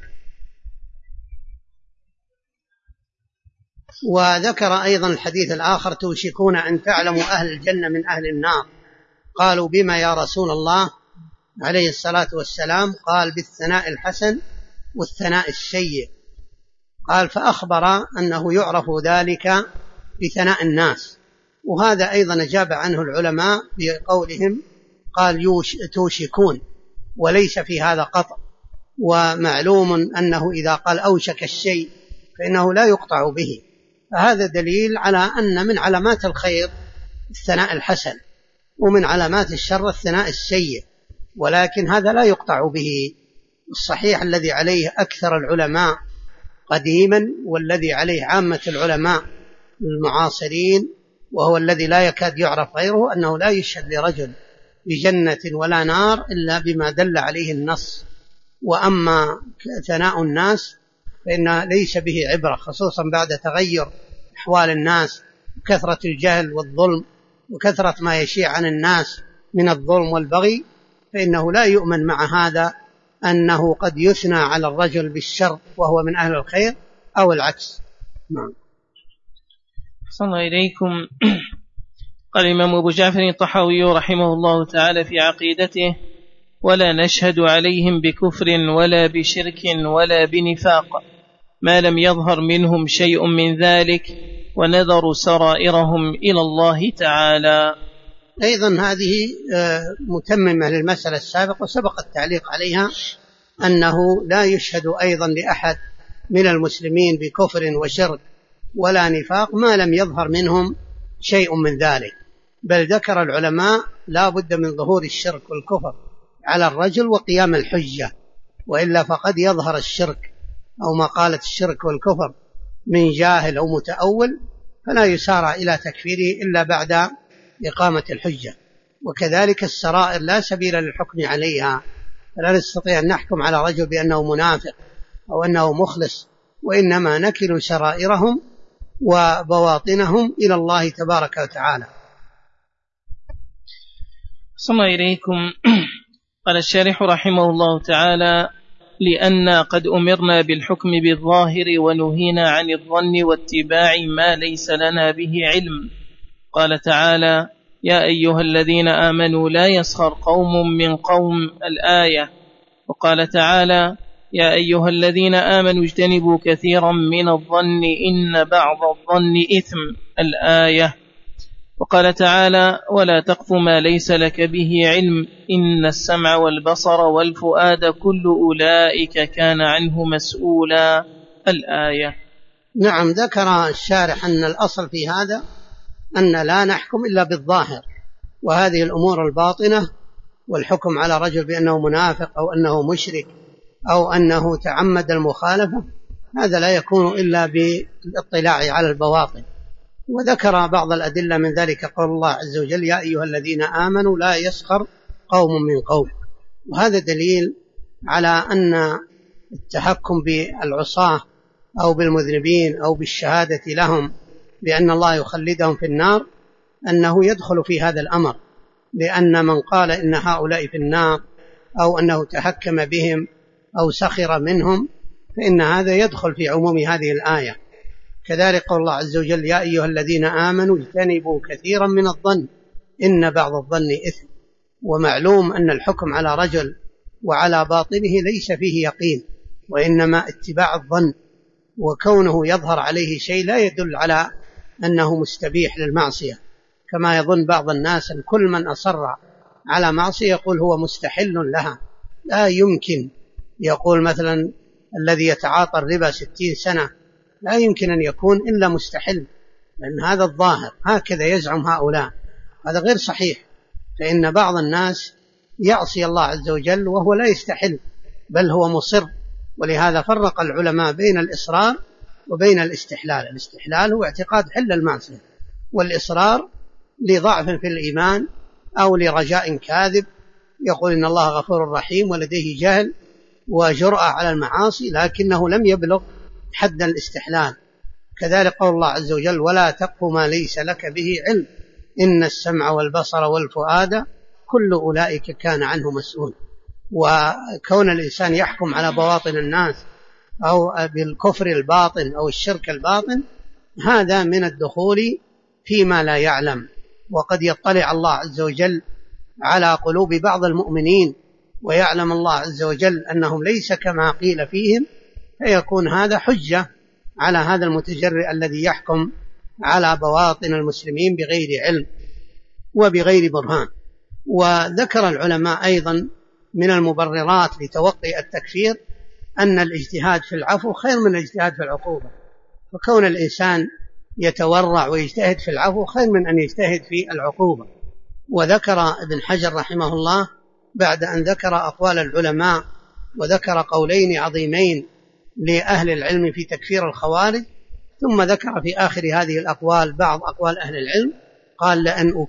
وذكر أيضا الحديث الآخر توشكون أن تعلموا أهل الجنة من أهل النار، قالوا بما يا رسول الله عليه الصلاة والسلام؟ قال بالثناء الحسن والثناء السيء. قال فأخبر أنه يعرف ذلك بثناء الناس، وهذا أيضا أجاب عنه العلماء بقولهم قال توشكون وليس في هذا قطع، ومعلوم أنه إذا قال أوشك الشيء فإنه لا يقطع به، فهذا دليل على أن من علامات الخير الثناء الحسن ومن علامات الشر الثناء السيء، ولكن هذا لا يقطع به. الصحيح الذي عليه أكثر العلماء قديما والذي عليه عامة العلماء المعاصرين وهو الذي لا يكاد يعرف غيره أنه لا يشهد لرجل بجنة ولا نار إلا بما دل عليه النص. وأما ثناء الناس فإن ليس به عبرة، خصوصا بعد تغير أحوال الناس وكثرة الجهل والظلم وكثرة ما يشيع عن الناس من الظلم والبغي، فإنه لا يؤمن مع هذا أنه قد يثنى على الرجل بالشر وهو من أهل الخير أو العكس. نعم. صلى الله إليكم. قال الإمام أبو جعفر الطحاوي رحمه الله تعالى في عقيدته: ولا نشهد عليهم بكفر ولا بشرك ولا بنفاق ما لم يظهر منهم شيء من ذلك، ونذر سرائرهم إلى الله تعالى. أيضا هذه متممة للمسألة السابقة وسبق التعليق عليها، أنه لا يشهد أيضا لأحد من المسلمين بكفر وشرك ولا نفاق ما لم يظهر منهم شيء من ذلك، بل ذكر العلماء لا بد من ظهور الشرك والكفر على الرجل وقيام الحجة، وإلا فقد يظهر الشرك أو ما قالت الشرك والكفر من جاهل أو متأول، فلا يسارع إلى تكفيره إلا بعد إقامة الحجة. وكذلك السرائر لا سبيل للحكم عليها، فلا نستطيع أن نحكم على رجل بأنه منافق أو أنه مخلص، وإنما نكل سرائرهم وبواطنهم إلى الله تبارك وتعالى. صلى الله إليكم. قال الشارح رحمه الله تعالى: لأن قد أمرنا بالحكم بالظاهر ونهينا عن الظن واتباع ما ليس لنا به علم. قال تعالى: يا أيها الذين آمنوا لا يسخر قوم من قوم، الآية. وقال تعالى: يا أيها الذين آمنوا اجتنبوا كثيرا من الظن إن بعض الظن إثم، الآية. وقال تعالى: ولا تقف ما ليس لك به علم إن السمع والبصر والفؤاد كل أولئك كان عنه مسؤولا، الآية. نعم. ذكر الشارح أن الأصل في هذا أن لا نحكم إلا بالظاهر، وهذه الأمور الباطنة والحكم على رجل بأنه منافق أو أنه مشرك أو أنه تعمد المخالفة، هذا لا يكون إلا بالاطلاع على البواطن. وذكر بعض الأدلة من ذلك قول الله عز وجل: يا أيها الذين آمنوا لا يسخر قوم من قوم. وهذا دليل على أن التحكم بالعصاة أو بالمذنبين أو بالشهادة لهم بأن الله يخلدهم في النار أنه يدخل في هذا الأمر، لأن من قال إن هؤلاء في النار أو أنه تحكم بهم أو سخر منهم فإن هذا يدخل في عموم هذه الآية. كذلك قول الله عز وجل: يا أيها الذين آمنوا اجتنبوا كثيرا من الظن إن بعض الظن إثم. ومعلوم أن الحكم على رجل وعلى باطنه ليس فيه يقين، وإنما اتباع الظن، وكونه يظهر عليه شيء لا يدل على أنه مستبيح للمعصية، كما يظن بعض الناس أن كل من أصر على معصية يقول هو مستحل لها. لا يمكن. يقول مثلا الذي يتعاطى الربا 60 سنة لا يمكن أن يكون إلا مستحل، لأن هذا الظاهر، هكذا يزعم هؤلاء. هذا غير صحيح، فإن بعض الناس يعصي الله عز وجل وهو لا يستحل، بل هو مصر. ولهذا فرق العلماء بين الإصرار وبين الاستحلال. الاستحلال هو اعتقاد حل المعصية، والإصرار لضعف في الإيمان أو لرجاء كاذب، يقول إن الله غفور رحيم ولديه جهل وجرأة على المعاصي لكنه لم يبلغ حد الاستحلال. كذلك قول الله عز وجل ولا تقف ما ليس لك به علم إن السمع والبصر والفؤاد كل أولئك كان عنه مسؤول. وكون الإنسان يحكم على بواطن الناس أو بالكفر الباطن أو الشرك الباطن هذا من الدخول فيما لا يعلم. وقد يطلع الله عز وجل على قلوب بعض المؤمنين ويعلم الله عز وجل أنهم ليس كما قيل فيهم، فيكون هذا حجة على هذا المتجرئ الذي يحكم على بواطن المسلمين بغير علم وبغير برهان. وذكر العلماء أيضا من المبررات لتوقي التكفير أن الاجتهاد في العفو خير من الاجتهاد في العقوبة، فكون الإنسان يتورع ويجتهد في العفو خير من أن يجتهد في العقوبة. وذكر ابن حجر رحمه الله بعد أن ذكر أقوال العلماء وذكر قولين عظيمين لأهل العلم في تكفير الخوارج، ثم ذكر في آخر هذه الأقوال بعض أقوال أهل العلم، قال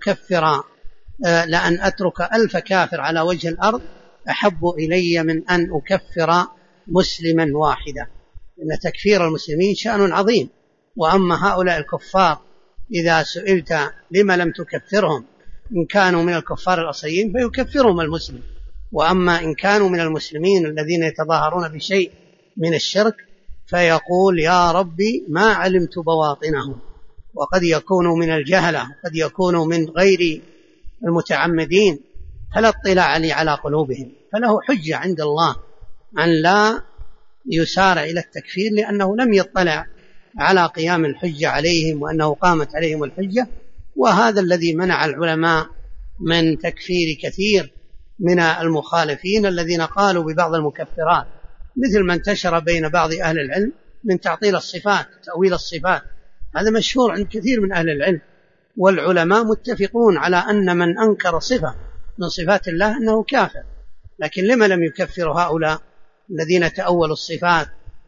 لأن أترك 1000 كافر على وجه الأرض أحب إلي من أن أكفر مسلما واحدا، إن تكفير المسلمين شأن عظيم. وأما هؤلاء الكفار إذا سئلت لما لم تكفرهم إن كانوا من الكفار الأصليين فيكفرهم المسلم، وأما إن كانوا من المسلمين الذين يتظاهرون بشيء من الشرك فيقول يا ربي ما علمت بواطنهم. وقد يكونوا من الجهلة، قد يكونوا من غير المتعمدين، فلا اطلاع لي على قلوبهم، فله حجة عند الله أن لا يسارع إلى التكفير لأنه لم يطلع على قيام الحجة عليهم وأنه قامت عليهم الحجة. وهذا الذي منع العلماء من تكفير كثير من المخالفين الذين قالوا ببعض المكفرات، مثل ما انتشر بين بعض أهل العلم من تعطيل الصفات، تأويل الصفات، هذا مشهور عند كثير من أهل العلم، والعلماء متفقون على أن من أنكر صفة من صفات الله أنه كافر. لكن لما لم يكفروا هؤلاء الذين تأولوا الصفات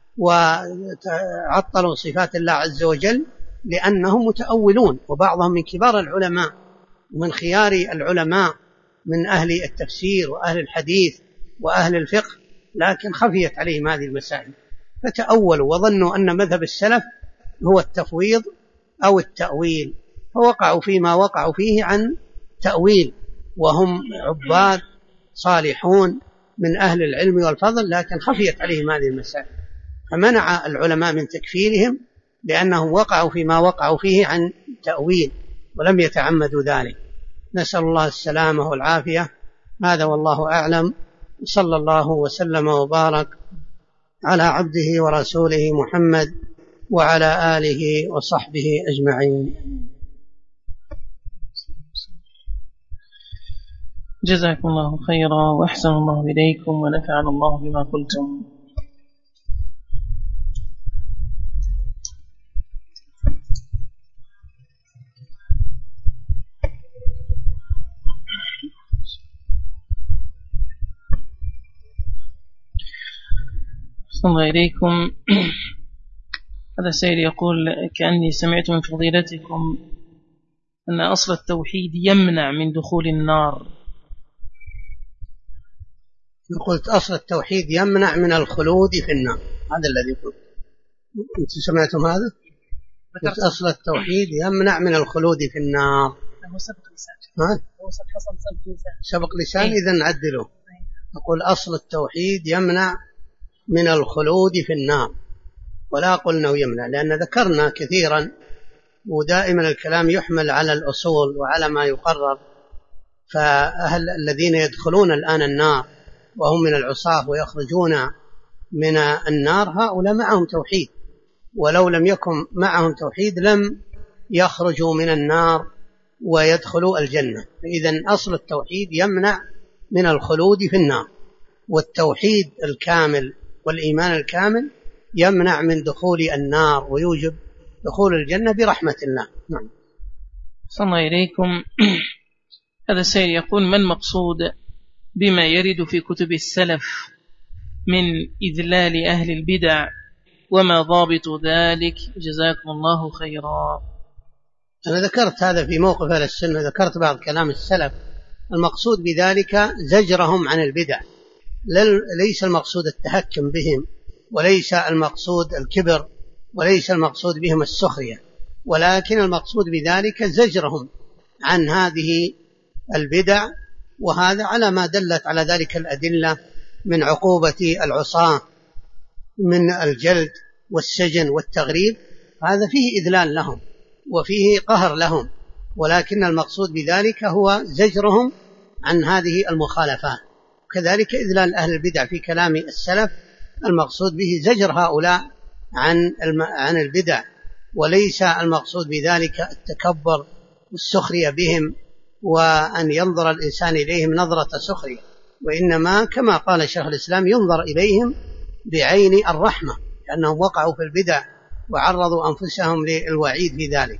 وعطلوا صفات الله عز وجل؟ لأنهم متأولون، وبعضهم من كبار العلماء ومن خيار العلماء من أهل التفسير وأهل الحديث وأهل الفقه، لكن خفيت عليهم هذه المسائل فتأولوا وظنوا أن مذهب السلف هو التفويض أو التأويل، فوقعوا فيما وقعوا فيه عن تأويل، وهم عباد صالحون من أهل العلم والفضل، لكن خفيت عليهم هذه المسائل فمنع العلماء من تكفيرهم لأنهم وقعوا فيما وقعوا فيه عن تأويل ولم يتعمدوا ذلك. نسأل الله السلامة والعافية. هذا والله أعلم، صلى الله وسلم وبارك على عبده ورسوله محمد وعلى آله وصحبه أجمعين. جزاكم الله خيرا وأحسن الله إليكم ونفعنا الله بما قلتم. أحسن الله إليكم. هذا سيد يقول كأني سمعت من فضيلتكم أن أصل التوحيد يمنع من دخول النار. قلت أصل التوحيد يمنع من الخلود في النار، هذا الذي قلت. أنت سمعتم هذا؟ قلت أصل التوحيد يمنع من الخلود في النار. هو سبق لسان. هو سبق لسان. إذا نعدله. أقول أصل التوحيد يمنع من الخلود في النار، ولا قلنا يمنع، لأن ذكرنا كثيرا ودائما الكلام يحمل على الأصول وعلى ما يقرر. فأهل الذين يدخلون الآن النار وهم من العصاة ويخرجون من النار هؤلاء معهم توحيد، ولو لم يكن معهم توحيد لم يخرجوا من النار ويدخلوا الجنة. إذن أصل التوحيد يمنع من الخلود في النار، والتوحيد الكامل والإيمان الكامل يمنع من دخول النار ويوجب دخول الجنة برحمة الله. نعم. صلى الله إليكم. هذا السائل يقول: ما المقصود بما يرد في كتب السلف من إذلال أهل البدع، وما ضابط ذلك؟ جزاكم الله خيرا. أنا ذكرت هذا في موقف أهل السنة، ذكرت بعض كلام السلف. المقصود بذلك زجرهم عن البدع، ليس المقصود التهكم بهم، وليس المقصود الكبر، وليس المقصود بهم السخرية، ولكن المقصود بذلك زجرهم عن هذه البدع، وهذا على ما دلت على ذلك الأدلة من عقوبة العصاة من الجلد والسجن والتغريب. هذا فيه إذلال لهم وفيه قهر لهم، ولكن المقصود بذلك هو زجرهم عن هذه المخالفات. كذلك إذلال أهل البدع في كلام السلف المقصود به زجر هؤلاء عن البدع، وليس المقصود بذلك التكبر والسخرية بهم وأن ينظر الإنسان إليهم نظرة سخرية، وإنما كما قال شيخ الإسلام ينظر إليهم بعين الرحمة، لأنهم وقعوا في البدع وعرضوا أنفسهم للوعيد في ذلك.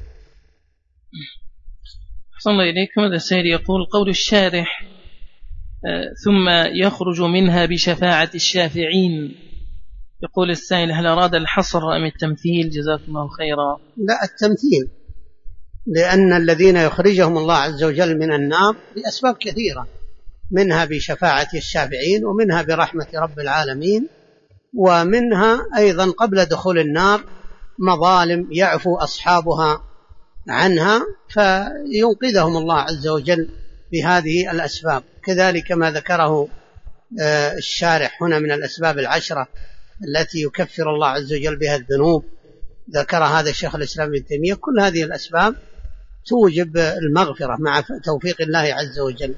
صلى الله إليكم. هذا السائل يقول: قول الشارح ثم يخرج منها بشفاعة الشافعين، يقول السائل: هل أراد الحصر أم التمثيل؟ جزاكم الله خيرا. لا، التمثيل، لأن الذين يخرجهم الله عز وجل من النار بأسباب كثيرة، منها بشفاعة الشافعين، ومنها برحمة رب العالمين، ومنها أيضا قبل دخول النار مظالم يعفو أصحابها عنها فينقذهم الله عز وجل بهذه الأسباب. كذلك ما ذكره الشارح هنا من الأسباب العشرة التي يكفر الله عز وجل بها الذنوب، ذكر هذا الشيخ الإسلام ابن تيمية. كل هذه الأسباب توجب المغفرة مع توفيق الله عز وجل.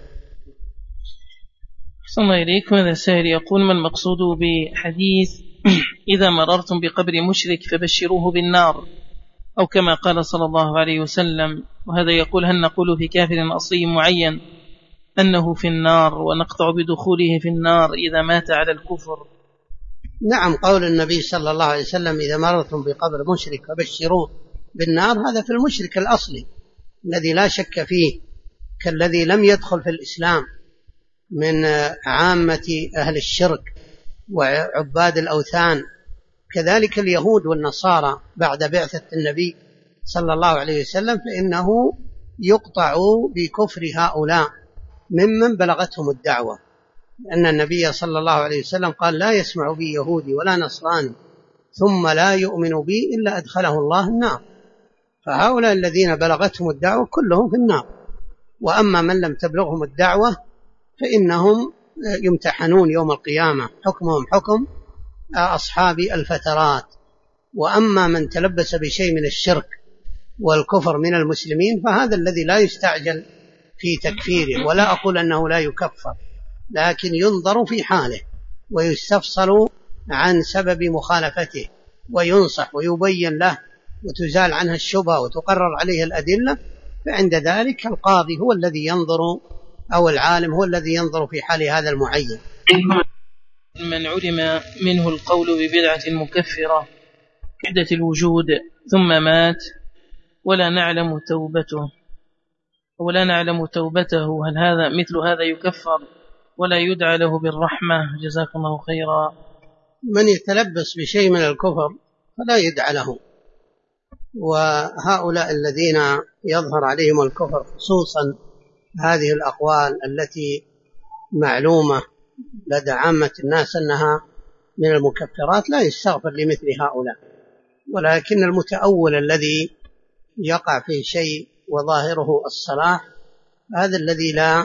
صلى الله إليكم. هذا السائل يقول: ما المقصود بحديث إذا مررتم بقبر مشرك فبشروه بالنار، أو كما قال صلى الله عليه وسلم؟ وهذا يقول: هل نقول في كافر أصلي معين أنه في النار ونقطع بدخوله في النار إذا مات على الكفر؟ نعم، قول النبي صلى الله عليه وسلم: إذا مررتم بقبر مشرك فبشروه بالنار، هذا في المشرك الأصلي الذي لا شك فيه، كالذي لم يدخل في الإسلام من عامة أهل الشرك وعباد الأوثان. كذلك اليهود والنصارى بعد بعثة النبي صلى الله عليه وسلم فإنه يقطع بكفر هؤلاء ممن بلغتهم الدعوة، لأن النبي صلى الله عليه وسلم قال: لا يسمع بي يهودي ولا نصراني ثم لا يؤمن بي إلا أدخله الله النار. فهؤلاء الذين بلغتهم الدعوة كلهم في النار، وأما من لم تبلغهم الدعوة فإنهم يمتحنون يوم القيامة، حكمهم حكم أصحاب الفترات. وأما من تلبس بشيء من الشرك والكفر من المسلمين فهذا الذي لا يستعجل في تكفيره، ولا أقول أنه لا يكفر، لكن ينظر في حاله ويستفصل عن سبب مخالفته وينصح ويبين له وتزال عنها الشبهة وتقرر عليه الأدلة، فعند ذلك القاضي هو الذي ينظر أو العالم هو الذي ينظر في حال هذا المعين. من علم منه القول ببدعة مكفرة كحدة الوجود ثم مات ولا نعلم توبته، هل هذا مثل هذا يكفر ولا يدعى له بالرحمة؟ جزاك الله خيرا. من يتلبس بشيء من الكفر فلا يدعى له، وهؤلاء الذين يظهر عليهم الكفر خصوصا هذه الأقوال التي معلومة لدى عامة الناس أنها من المكفرات لا يستغفر لمثل هؤلاء، ولكن المتأول الذي يقع في شيء وظاهره الصلاح هذا الذي لا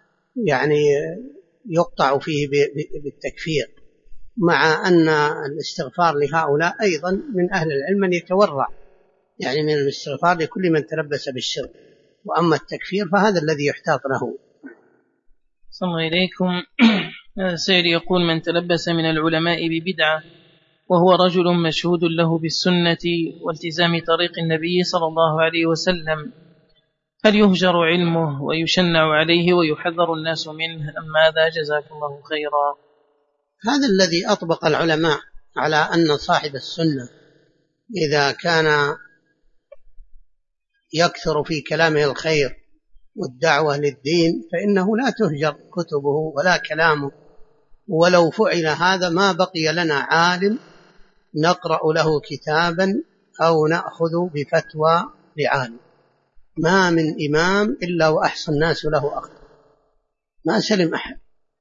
يقطع فيه بالتكفير، مع أن الاستغفار لهؤلاء أيضا من أهل العلم من يتورع من الاستغفار لكل من تلبس بالشرك، وأما التكفير فهذا الذي يحتاط له. صلى الله إليكم. سيد يقول: من تلبس من العلماء ببدعة وهو رجل مشهود له بالسنة والتزام طريق النبي صلى الله عليه وسلم، هل يهجر علمه ويشنع عليه ويحذر الناس منه أم ماذا؟ جزاكم الله خيرا. هذا الذي أطبق العلماء على أن صاحب السنة إذا كان يكثر في كلامه الخير والدعوة للدين فإنه لا تهجر كتبه ولا كلامه، ولو فعل هذا ما بقي لنا عالم نقرأ له كتابا أو نأخذ بفتوى لعالم. ما من إمام إلا وأحصى الناس له أخطاء، ما سلم أحد.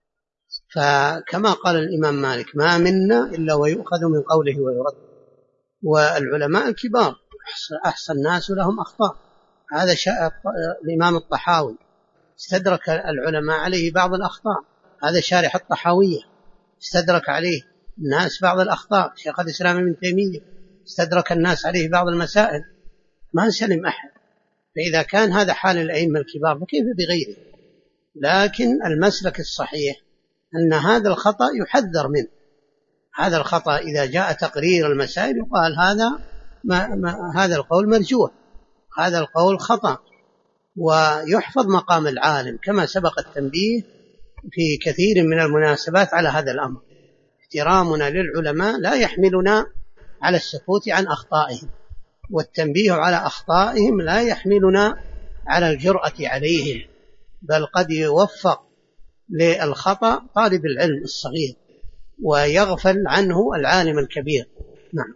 فكما قال الإمام مالك: ما منا إلا ويؤخذ من قوله ويرد. والعلماء الكبار أحصى الناس لهم أخطاء. هذا الإمام الطحاوي استدرك العلماء عليه بعض الأخطاء، هذا شارح الطحاوية استدرك عليه الناس بعض الأخطاء، شيخ الإسلام ابن تيمية استدرك الناس عليه بعض المسائل، ما سلم أحد. فإذا كان هذا حال الأئمة الكبار فكيف بغيره؟ لكن المسلك الصحيح أن هذا الخطأ يحذر منه. هذا الخطأ إذا جاء تقرير المسائل يقال هذا القول مرجوح، هذا القول خطأ، ويحفظ مقام العالم كما سبق التنبيه في كثير من المناسبات على هذا الأمر. احترامنا للعلماء لا يحملنا على السكوت عن أخطائهم، والتنبيه على أخطائهم لا يحملنا على الجرأة عليهم، بل قد يوفق للخطأ طالب العلم الصغير ويغفل عنه العالم الكبير. نعم.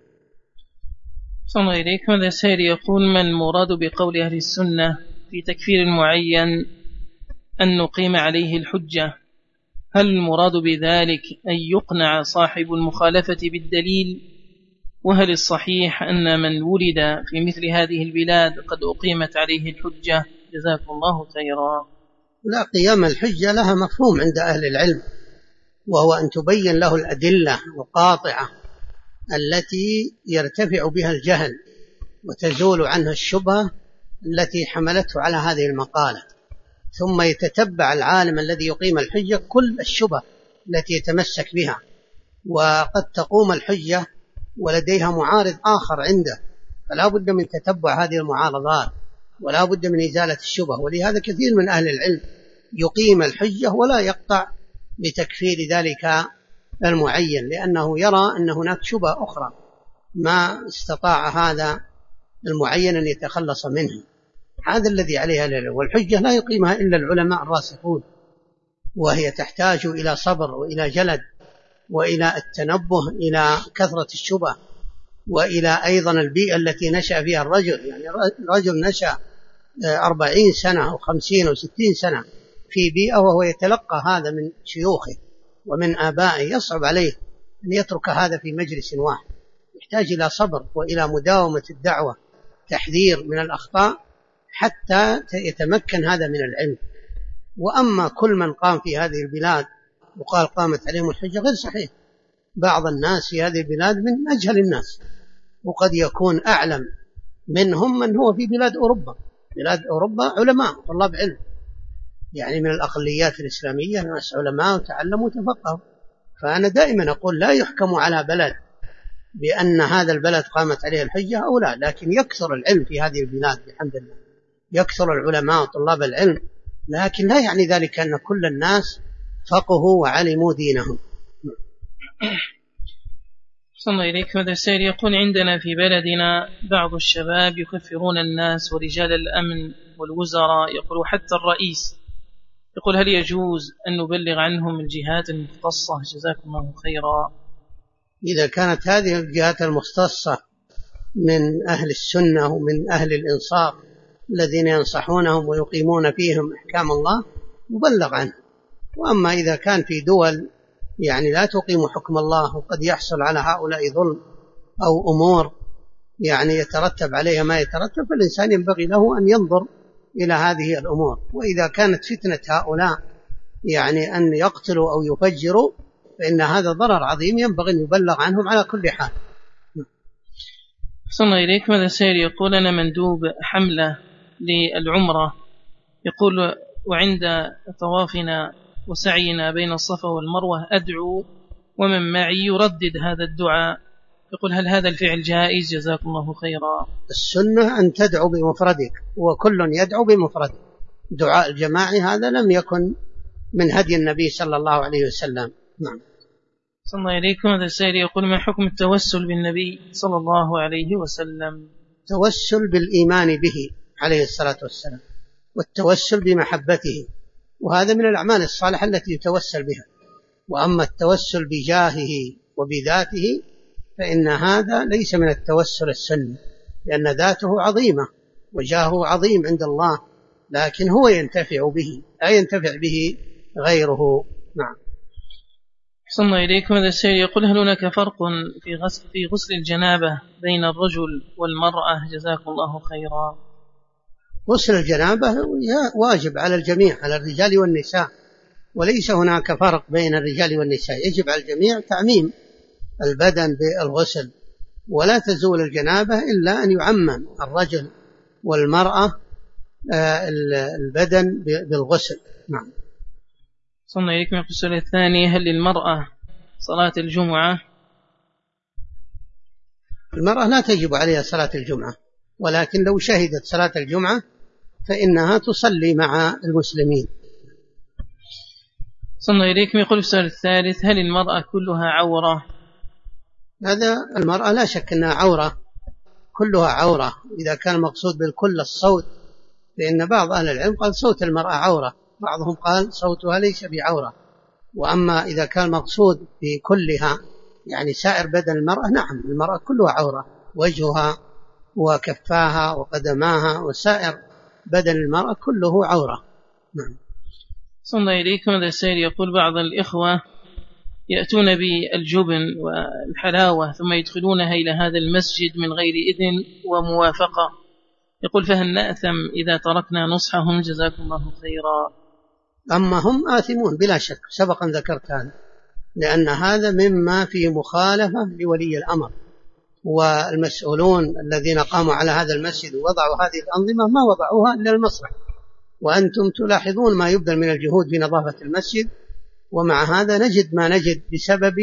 صلى الله عليكم. هذا سائل يقول: ما المراد بقول أهل السنة في تكفير معين أن نقيم عليه الحجة؟ هل المراد بذلك أن يقنع صاحب المخالفة بالدليل؟ وهل الصحيح أن من ولد في مثل هذه البلاد قد أقيمت عليه الحجة؟ جزاكم الله خيرا. لا، قيام الحجة لها مفهوم عند أهل العلم، وهو أن تبين له الأدلة القاطعة التي يرتفع بها الجهل وتزول عنها الشبهة التي حملته على هذه المقالة، ثم يتتبع العالم الذي يقيم الحجة كل الشبهة التي يتمسك بها، وقد تقوم الحجة ولديها معارض آخر عنده، فلا بد من تتبع هذه المعارضات ولا بد من إزالة الشبهة. ولهذا كثير من أهل العلم يقيم الحجة ولا يقطع بتكفير ذلك المعين، لأنه يرى أن هناك شبهة أخرى ما استطاع هذا المعين أن يتخلص منها. هذا الذي عليها العلم، والحجة لا يقيمها إلا العلماء الراسخون، وهي تحتاج إلى صبر وإلى جلد وإلى التنبه إلى كثرة الشبهة، وإلى أيضا البيئة التي نشأ فيها الرجل. يعني الرجل نشأ 40 سنة أو 50 أو 60 سنة في بيئة وهو يتلقى هذا من شيوخه ومن آبائه، يصعب عليه أن يترك هذا في مجلس واحد، يحتاج إلى صبر وإلى مداومة الدعوة، تحذير من الأخطاء حتى يتمكن هذا من العلم. وأما كل من قام في هذه البلاد وقال قامت عليهم الحجة غير صحيح. بعض الناس في هذه البلاد من أجهل الناس، وقد يكون أعلم منهم من هو في بلاد أوروبا. بلاد أوروبا علماء طلاب علم، يعني من الأقليات الإسلامية ناس علماء وتعلموا وتفقهوا. فأنا دائما أقول لا يحكم على بلد بأن هذا البلد قامت عليه الحجة أو لا، لكن يكثر العلم في هذه البلاد بحمد الله، يكثر العلماء وطلاب العلم، لكن لا يعني ذلك أن كل الناس فقهوا وعلموا دينهم. صلى الله عليك. هذا السائل يقول: عندنا في بلدنا بعض الشباب يكفرون الناس ورجال الأمن والوزراء، يقول حتى الرئيس، يقول هل يجوز أن نبلغ عنهم الجهات المختصة؟ جزاكم الله خيرا. إذا كانت هذه الجهات المختصة من أهل السنة ومن أهل الإنصاف الذين ينصحونهم ويقيمون فيهم أحكام الله نبلغ عنه. وأما إذا كان في دول يعني لا تقيم حكم الله وقد يحصل على هؤلاء ظلم أو أمور يعني يترتب عليها ما يترتب، فالإنسان ينبغي له أن ينظر إلى هذه الأمور. وإذا كانت فتنة هؤلاء يعني أن يقتلوا أو يفجروا فإن هذا ضرر عظيم ينبغي أن يبلغ عنهم على كل حال. صلى الله عليكم. هذا السائل يقول أنا مندوب حملة للعمرة، يقول وعند طوافنا وسعينا بين الصفا والمروة أدعو ومن معي يردد هذا الدعاء. يقول هل هذا الفعل جائز؟ جزاكم الله خيرا. السنة أن تدعو بمفردك، وكل يدعو بمفرده. دعاء الجماعي هذا لم يكن من هدي النبي صلى الله عليه وسلم. نعم. صلى الله عليكم. هذا السائل يقول ما حكم التوسل بالنبي صلى الله عليه وسلم؟ التوسل بالإيمان به عليه الصلاة والسلام، والتوسل بمحبته، وهذا من الأعمال الصالحة التي يتوسل بها. وأما التوسل بجاهه وبذاته فإن هذا ليس من التوسل السني، لأن ذاته عظيمة وجاهه عظيم عند الله، لكن هو ينتفع به لا ينتفع به غيره. نعم. صلى الله إليكم. هذا السائل يقول هل هناك فرق في غسل الجنابة بين الرجل والمرأة؟ جزاكم الله خيرا. غسل الجنابة واجب على الجميع، على الرجال والنساء، وليس هناك فرق بين الرجال والنساء، يجب على الجميع تعميم البدن بالغسل، ولا تزول الجنابة إلا أن يعمم الرجل والمرأة البدن بالغسل. نعم. صلى الله عليكم. السؤال الثاني هل للمرأة صلاة الجمعة؟ المرأة لا تجب عليها صلاة الجمعة، ولكن لو شهدت صلاة الجمعة فإنها تصلي مع المسلمين. صلى الله عليكم. يقول السؤال الثالث هل المرأة كلها عورة؟ هذا المرأة لا شك أنها عورة، كلها عورة. إذا كان المقصود بالكل الصوت، لأن بعض أهل العلم قال صوت المرأة عورة، بعضهم قال صوتها ليس بعورة. وأما إذا كان المقصود بكلها يعني سائر بدن المرأة، نعم المرأة كلها عورة، وجهها وكفاها وقدماها وسائر بدن المرأة كله عورة. نعم. صلى الله عليكم. هذا السائل يقول بعض الإخوة يأتون بالجبن والحلاوة ثم يدخلونها إلى هذا المسجد من غير إذن وموافقة، يقول فهل نأثم إذا تركنا نصحهم؟ جزاكم الله خيرا. أما هم آثمون بلا شك، سبقا ذكرت هذا، لأن هذا مما في مخالفة لولي الأمر، والمسؤولون الذين قاموا على هذا المسجد ووضعوا هذه الأنظمة ما وضعوها إلا المصلحة، وأنتم تلاحظون ما يبذل من الجهود في نظافة المسجد، ومع هذا نجد ما نجد بسبب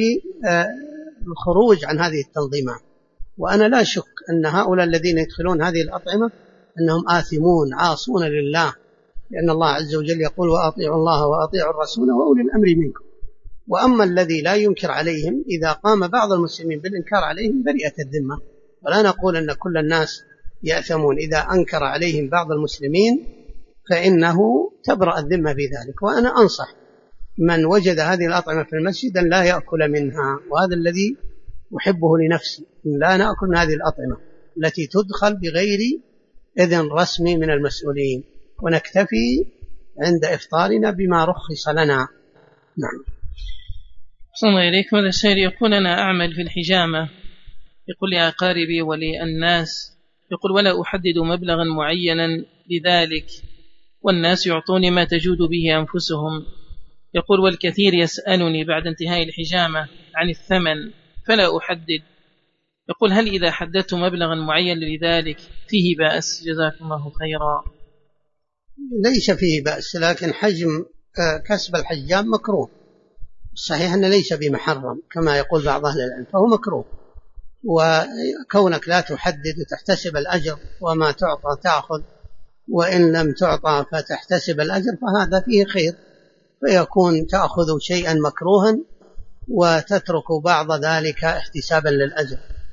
الخروج عن هذه التنظيمات. وأنا لا شك أن هؤلاء الذين يدخلون هذه الأطعمة أنهم آثمون عاصون لله، لأن الله عز وجل يقول وأطيعوا الله وأطيعوا الرسول وأولي الأمر منكم. وأما الذي لا ينكر عليهم، إذا قام بعض المسلمين بالإنكار عليهم برئت الذمة، ولا نقول أن كل الناس يأثمون. إذا أنكر عليهم بعض المسلمين فإنه تبرأ الذمة بذلك. وأنا أنصح من وجد هذه الأطعمة في المسجد أن لا يأكل منها، وهذا الذي أحبه لنفسي، لا نأكل من هذه الأطعمة التي تدخل بغير إذن رسمي من المسؤولين، ونكتفي عند إفطارنا بما رخص لنا. نعم. صلى الله عليكم. هذا السائل يقول أنا أعمل في الحجامة، يقول لأقاربي وللناس، يقول ولا أحدد مبلغا معينا لذلك، والناس يعطوني ما تجود به أنفسهم، يقول والكثير يسألني بعد انتهاء الحجامة عن الثمن فلا أحدد، يقول هل إذا حددت مبلغا معين لذلك فيه بأس؟ جزاكم الله خيرا. ليس فيه بأس، لكن حجم كسب الحجام مكروه، صحيح أنه ليس بمحرم كما يقول بعض أهل العلم، فهو مكروه. وكونك لا تحدد وتحتسب الأجر، وما تعطى تأخذ، وإن لم تعطى فتحتسب الأجر، فهذا فيه خير، فيكون تأخذ شيئا مكروها وتترك بعض ذلك احتسابا للأجر.